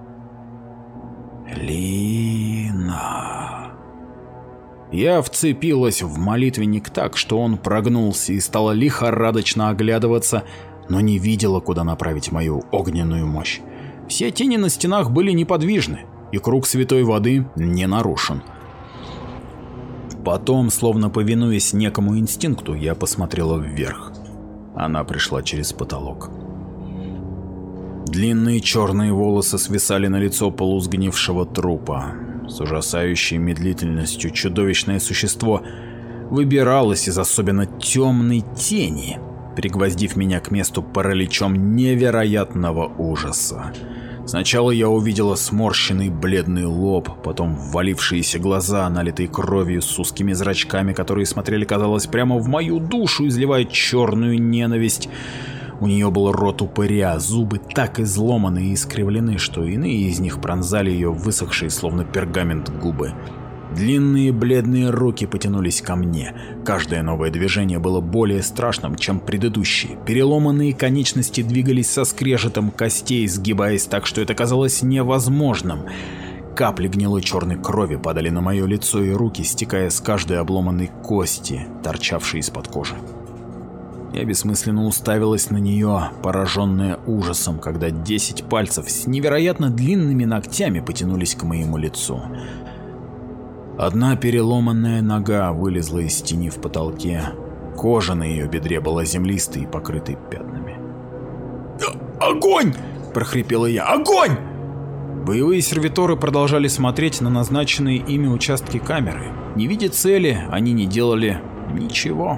Лина. Я вцепилась в молитвенник так, что он прогнулся и стала лихорадочно оглядываться, но не видела, куда направить мою огненную мощь. Все тени на стенах были неподвижны, и круг святой воды не нарушен. Потом, словно повинуясь некому инстинкту, я посмотрела вверх. Она пришла через потолок. Длинные черные волосы свисали на лицо полусгнившего трупа. С ужасающей медлительностью чудовищное существо выбиралось из особенно темной тени, пригвоздив меня к месту параличом невероятного ужаса. Сначала я увидела сморщенный бледный лоб, потом ввалившиеся глаза, налитые кровью с узкими зрачками, которые смотрели, казалось, прямо в мою душу, изливая черную ненависть. У нее был рот упыря, зубы так изломаны и искривлены, что иные из них пронзали ее высохшие, словно пергамент, губы. Длинные бледные руки потянулись ко мне. Каждое новое движение было более страшным, чем предыдущие. Переломанные конечности двигались со скрежетом костей, сгибаясь так, что это казалось невозможным. Капли гнилой черной крови падали на мое лицо и руки, стекая с каждой обломанной кости, торчавшей из-под кожи. Я бессмысленно уставилась на нее, пораженная ужасом, когда десять пальцев с невероятно длинными ногтями потянулись к моему лицу. Одна переломанная нога вылезла из тени в потолке. Кожа на ее бедре была землистой и покрытой пятнами. «Огонь!» – прохрипела я. «Огонь!» Боевые сервиторы продолжали смотреть на назначенные ими участки камеры. Не видя цели, они не делали ничего.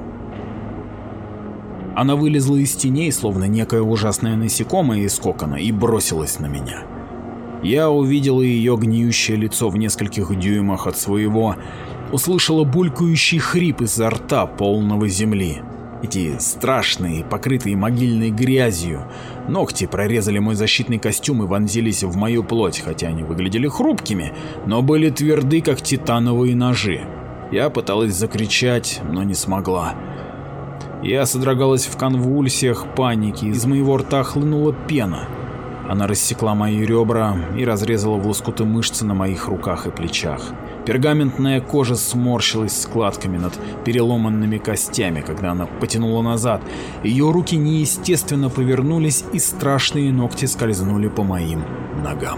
Она вылезла из теней, словно некое ужасное насекомое из кокона, и бросилась на меня. Я увидела ее гниющее лицо в нескольких дюймах от своего, услышала булькающий хрип изо рта, полного земли. Эти страшные, покрытые могильной грязью, ногти прорезали мой защитный костюм и вонзились в мою плоть, хотя они выглядели хрупкими, но были тверды, как титановые ножи. Я пыталась закричать, но не смогла. Я содрогалась в конвульсиях паники, из моего рта хлынула пена. Она рассекла мои ребра и разрезала в лоскуты мышцы на моих руках и плечах. Пергаментная кожа сморщилась складками над переломанными костями, когда она потянула назад. Ее руки неестественно повернулись, и страшные ногти скользнули по моим ногам.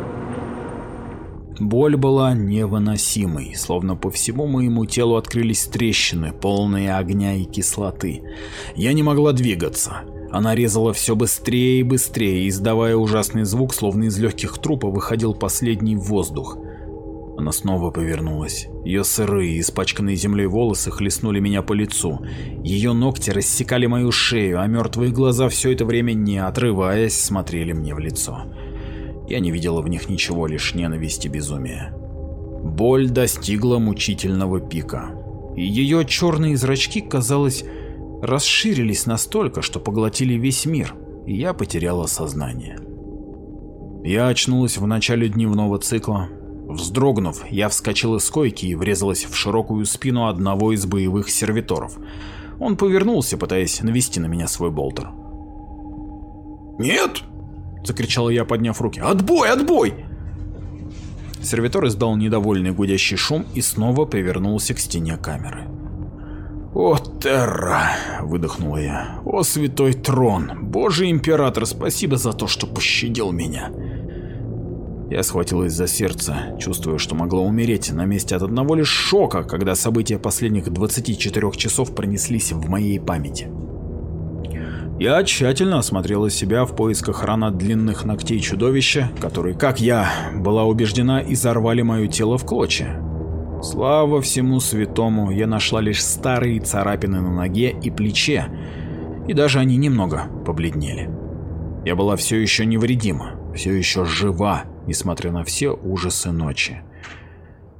Боль была невыносимой, словно по всему моему телу открылись трещины, полные огня и кислоты. Я не могла двигаться. Она резала все быстрее и быстрее, издавая ужасный звук, словно из легких трупа выходил последний воздух. Она снова повернулась. Ее сырые, испачканные землей волосы хлестнули меня по лицу. Ее ногти рассекали мою шею, а мертвые глаза все это время, не отрываясь, смотрели мне в лицо. Я не видела в них ничего, лишь ненависть и безумие. Боль достигла мучительного пика, и ее черные зрачки, казалось, расширились настолько, что поглотили весь мир, и я потеряла сознание. Я очнулась в начале дневного цикла. Вздрогнув, я вскочила с койки и врезалась в широкую спину одного из боевых сервиторов. Он повернулся, пытаясь навести на меня свой болтер. «Нет!» — закричала я, подняв руки. «Отбой! Отбой!» Сервитор издал недовольный гудящий шум и снова повернулся к стене камеры. «О, Терра!» — выдохнула я. «О, святой трон! Божий император, спасибо за то, что пощадил меня!» Я схватилась за сердце, чувствуя, что могла умереть на месте от одного лишь шока, когда события последних двадцати четырёх часов пронеслись в моей памяти. Я тщательно осмотрела себя в поисках ран от длинных ногтей чудовища, которые, как я была убеждена, изорвали мое тело в клочья. Слава всему святому, я нашла лишь старые царапины на ноге и плече, и даже они немного побледнели. Я была все еще невредима, все еще жива, несмотря на все ужасы ночи.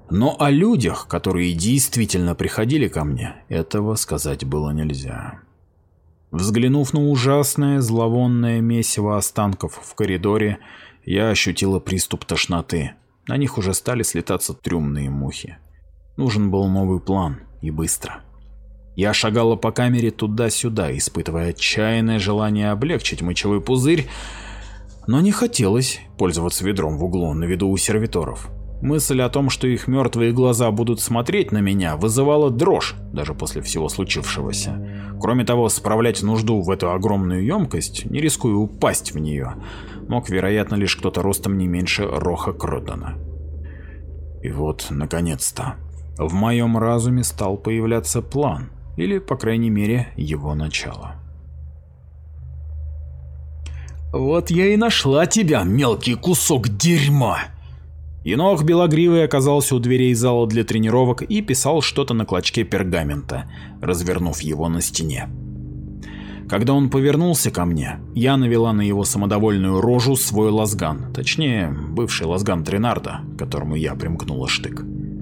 Но о людях, которые действительно приходили ко мне, этого сказать было нельзя. Взглянув на ужасное зловонное месиво останков в коридоре, я ощутила приступ тошноты. На них уже стали слетаться трюмные мухи. Нужен был новый план, и быстро. Я шагала по камере туда-сюда, испытывая отчаянное желание облегчить мочевой пузырь, но не хотелось пользоваться ведром в углу на виду у сервиторов. Мысль о том, что их мертвые глаза будут смотреть на меня, вызывала дрожь даже после всего случившегося. Кроме того, справлять нужду в эту огромную емкость, не рискуя упасть в нее, мог, вероятно, лишь кто-то ростом не меньше Роха Кроддена. И вот, наконец-то, в моем разуме стал появляться план, или, по крайней мере, его начало. «Вот я и нашла тебя, мелкий кусок дерьма!» Енох Белогривый оказался у дверей зала для тренировок и писал что-то на клочке пергамента, развернув его на стене. Когда он повернулся ко мне, я навела на его самодовольную рожу свой лазган, точнее, бывший лазган Тренарда, к которому я примкнула штык.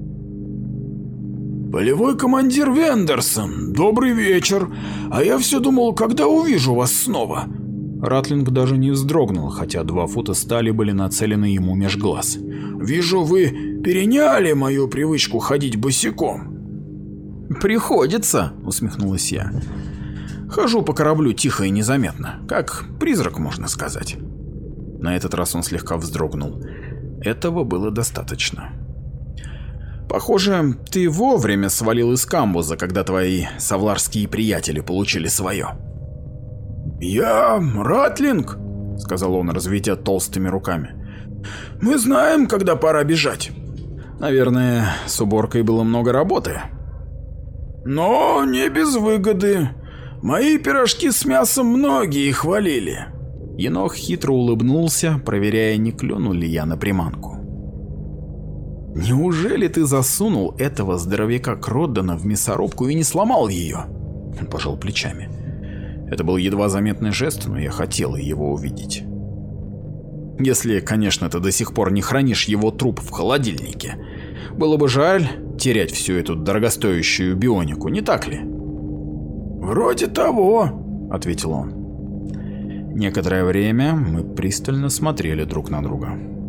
«Полевой командир Вендерсон, добрый вечер, а я все думал, когда увижу вас снова». Ратлинг даже не вздрогнул, хотя два фута стали были нацелены ему меж глаз. «Вижу, вы переняли мою привычку ходить босиком». «Приходится», — усмехнулась я. «Хожу по кораблю тихо и незаметно, как призрак, можно сказать». На этот раз он слегка вздрогнул. Этого было достаточно. «Похоже, ты вовремя свалил из камбуза, когда твои савларские приятели получили свое». «Я Ратлинг», — сказал он, разведя толстыми руками. «Мы знаем, когда пора бежать». Наверное, с уборкой было много работы. «Но не без выгоды. Мои пирожки с мясом многие хвалили». Енох хитро улыбнулся, проверяя, не клюнул ли я на приманку. «Неужели ты засунул этого здоровяка Кроддена в мясорубку и не сломал ее?» Он пожал плечами. Это был едва заметный жест, но я хотела его увидеть. Если, конечно, ты до сих пор не хранишь его труп в холодильнике. Было бы жаль терять всю эту дорогостоящую бионику, не так ли? «Вроде того», — ответил он. Некоторое время мы пристально смотрели друг на друга.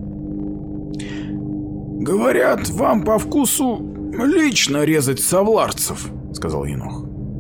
«Говорят, вам по вкусу лично резать савларцев», — сказал Енох.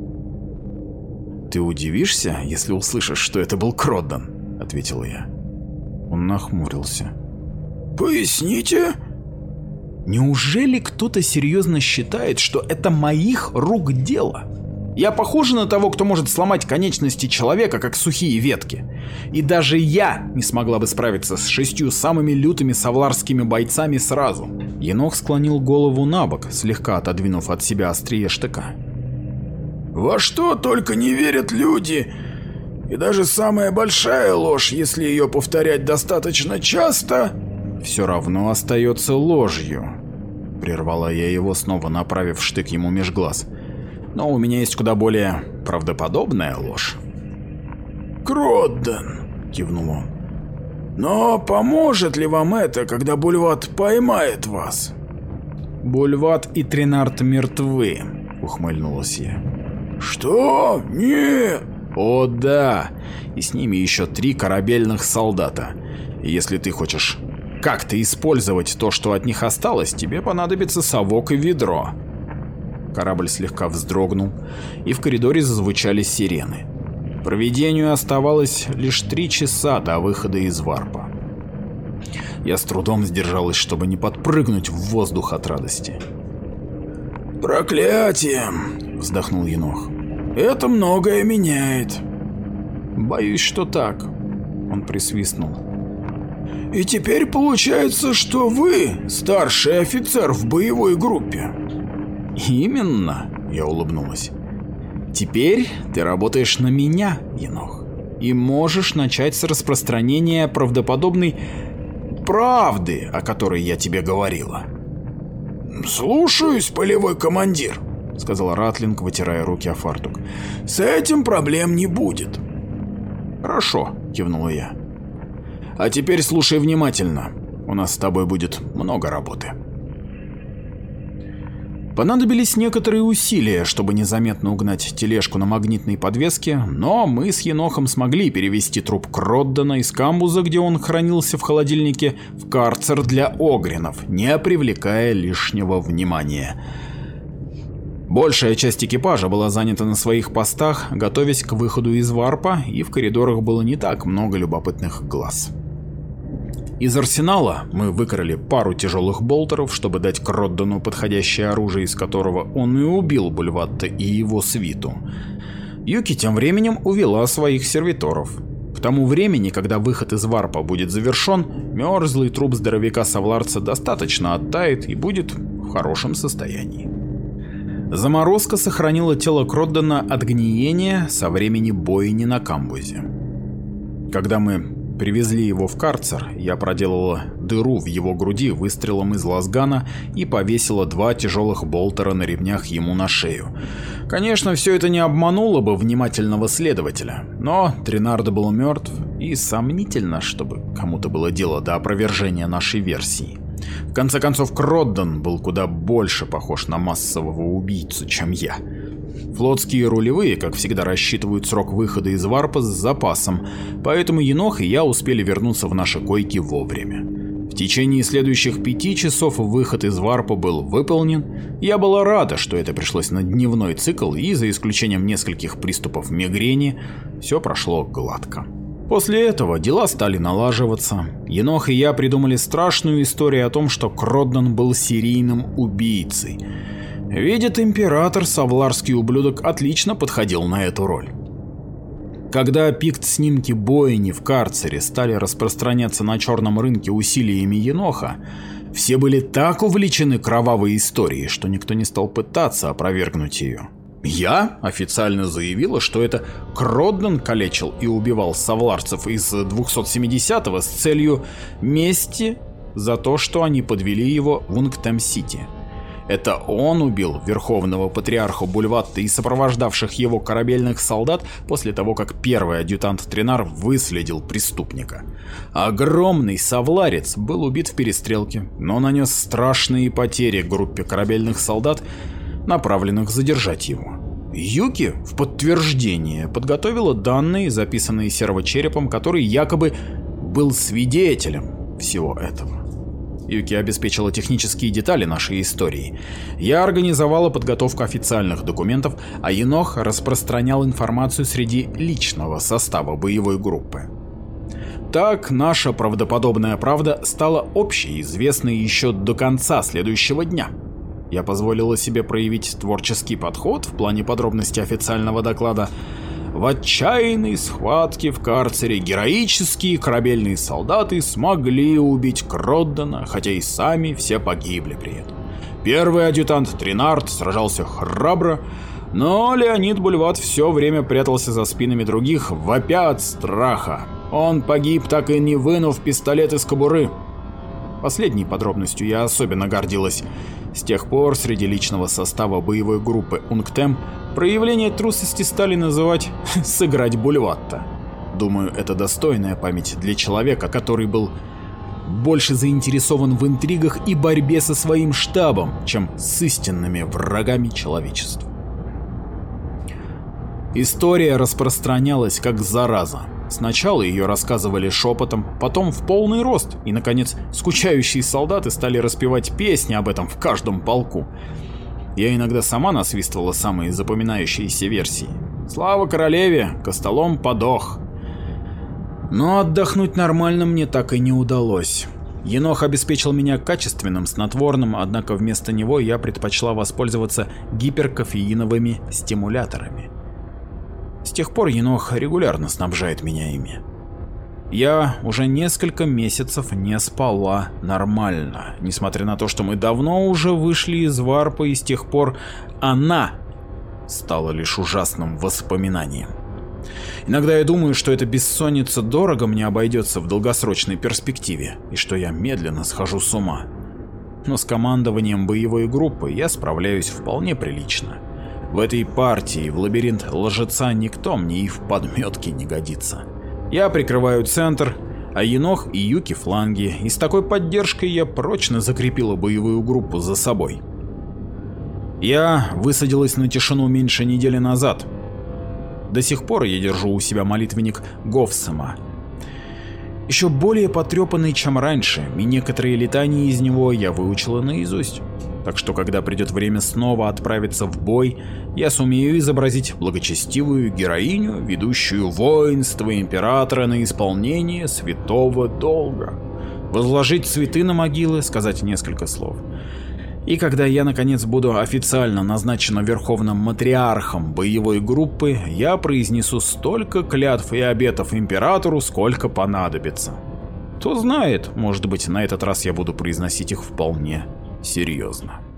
«Ты удивишься, если услышишь, что это был Кродден», — ответил я. Он нахмурился. «Поясните?» «Неужели кто-то серьезно считает, что это моих рук дело? Я похожа на того, кто может сломать конечности человека, как сухие ветки. И даже я не смогла бы справиться с шестью самыми лютыми савларскими бойцами сразу». Енох склонил голову на бок, слегка отодвинув от себя острие штыка. «Во что только не верят люди, и даже самая большая ложь, если ее повторять достаточно часто, все равно остается ложью», — прервала я его, снова направив штык ему меж глаз. «Но у меня есть куда более правдоподобная ложь». «Кродден», — кивнул он. «Но поможет ли вам это, когда Бульват поймает вас?» «Бульват и Тренард мертвы», — ухмыльнулась я. «Что? Нет!» «О да! И с ними еще три корабельных солдата. И если ты хочешь как-то использовать то, что от них осталось, тебе понадобится совок и ведро». Корабль слегка вздрогнул, и в коридоре зазвучали сирены. Провидению оставалось лишь три часа до выхода из варпа. Я с трудом сдержалась, чтобы не подпрыгнуть в воздух от радости. «Проклятие!» — вздохнул Енох. «Это многое меняет». «Боюсь, что так», — он присвистнул. «И теперь получается, что вы старший офицер в боевой группе». «Именно», — я улыбнулась. «Теперь ты работаешь на меня, Енох, и можешь начать с распространения правдоподобной правды, о которой я тебе говорила». «Слушаюсь, полевой командир», — сказал Ратлинг, вытирая руки о фартук. «С этим проблем не будет». «Хорошо», — кивнула я. «А теперь слушай внимательно. У нас с тобой будет много работы». Понадобились некоторые усилия, чтобы незаметно угнать тележку на магнитной подвеске, но мы с Енохом смогли перевести труп Кроддена из камбуза, где он хранился в холодильнике, в карцер для огринов, не привлекая лишнего внимания. Большая часть экипажа была занята на своих постах, готовясь к выходу из варпа, и в коридорах было не так много любопытных глаз. Из арсенала мы выкрали пару тяжелых болтеров, чтобы дать Кроддену подходящее оружие, из которого он и убил Бульватта и его свиту. Юки тем временем увела своих сервиторов. К тому времени, когда выход из варпа будет завершен, мерзлый труп здоровяка-савларца достаточно оттает и будет в хорошем состоянии. Заморозка сохранила тело Кроддена от гниения со времени бойни на камбузе. Когда мы привезли его в карцер, я проделала дыру в его груди выстрелом из лазгана и повесила два тяжелых болтера на ремнях ему на шею. Конечно, все это не обмануло бы внимательного следователя, но Тринардо был мертв, и сомнительно, чтобы кому-то было дело до опровержения нашей версии. В конце концов, Кродден был куда больше похож на массового убийцу, чем я. Флотские рулевые, как всегда, рассчитывают срок выхода из варпа с запасом, поэтому Енох и я успели вернуться в наши койки вовремя. В течение следующих пяти часов выход из варпа был выполнен. Я была рада, что это пришлось на дневной цикл, и за исключением нескольких приступов мигрени, все прошло гладко. После этого дела стали налаживаться. Енох и я придумали страшную историю о том, что Кродден был серийным убийцей. Видит император, савларский ублюдок отлично подходил на эту роль. Когда пикт-снимки бойни в карцере стали распространяться на черном рынке усилиями Еноха, все были так увлечены кровавой историей, что никто не стал пытаться опровергнуть ее. Я официально заявила, что это Кродден калечил и убивал савларцев из двухсот семидесятого с целью мести за то, что они подвели его в Унгтем-Сити. Это он убил верховного патриарха Бульватта и сопровождавших его корабельных солдат после того, как первый адъютант Тринар выследил преступника. Огромный савларец был убит в перестрелке, но нанес страшные потери группе корабельных солдат, направленных задержать его. Юки в подтверждение подготовила данные, записанные сервочерепом, который якобы был свидетелем всего этого. Юки обеспечила технические детали нашей истории. Я организовала подготовку официальных документов, а Енох распространял информацию среди личного состава боевой группы. Так наша правдоподобная правда стала общеизвестной еще до конца следующего дня. Я позволила себе проявить творческий подход в плане подробностей официального доклада. В отчаянной схватке в карцере героические корабельные солдаты смогли убить Кроддена, хотя и сами все погибли при этом. Первый адъютант Тринард сражался храбро, но Леонид Бульват все время прятался за спинами других, вопя от страха. Он погиб, так и не вынув пистолет из кобуры. Последней подробностью я особенно гордилась. С тех пор среди личного состава боевой группы Унгтем проявление трусости стали называть «сыграть Бульватта». Думаю, это достойная память для человека, который был больше заинтересован в интригах и борьбе со своим штабом, чем с истинными врагами человечества. История распространялась как зараза. Сначала ее рассказывали шепотом, потом в полный рост, и, наконец, скучающие солдаты стали распевать песни об этом в каждом полку. Я иногда сама насвистывала самые запоминающиеся версии. «Слава королеве! Костолом подох!» Но отдохнуть нормально мне так и не удалось. Енох обеспечил меня качественным снотворным, однако вместо него я предпочла воспользоваться гиперкофеиновыми стимуляторами. С тех пор Енох регулярно снабжает меня ими. Я уже несколько месяцев не спала нормально, несмотря на то, что мы давно уже вышли из варпа, и с тех пор она стала лишь ужасным воспоминанием. Иногда я думаю, что эта бессонница дорого мне обойдется в долгосрочной перспективе, и что я медленно схожу с ума. Но с командованием боевой группы я справляюсь вполне прилично. В этой партии в лабиринт лжеца никто мне и в подметке не годится. Я прикрываю центр, а Енох и Юки фланги, и с такой поддержкой я прочно закрепила боевую группу за собой. Я высадилась на тишину меньше недели назад. До сих пор я держу у себя молитвенник Говсема. Еще более потрепанный, чем раньше, и некоторые летания из него я выучила наизусть. Так что, когда придет время снова отправиться в бой, я сумею изобразить благочестивую героиню, ведущую воинство императора на исполнение святого долга, возложить цветы на могилы, сказать несколько слов. И когда я наконец буду официально назначена верховным матриархом боевой группы, я произнесу столько клятв и обетов императору, сколько понадобится. Кто знает, может быть, на этот раз я буду произносить их вполне серьезно.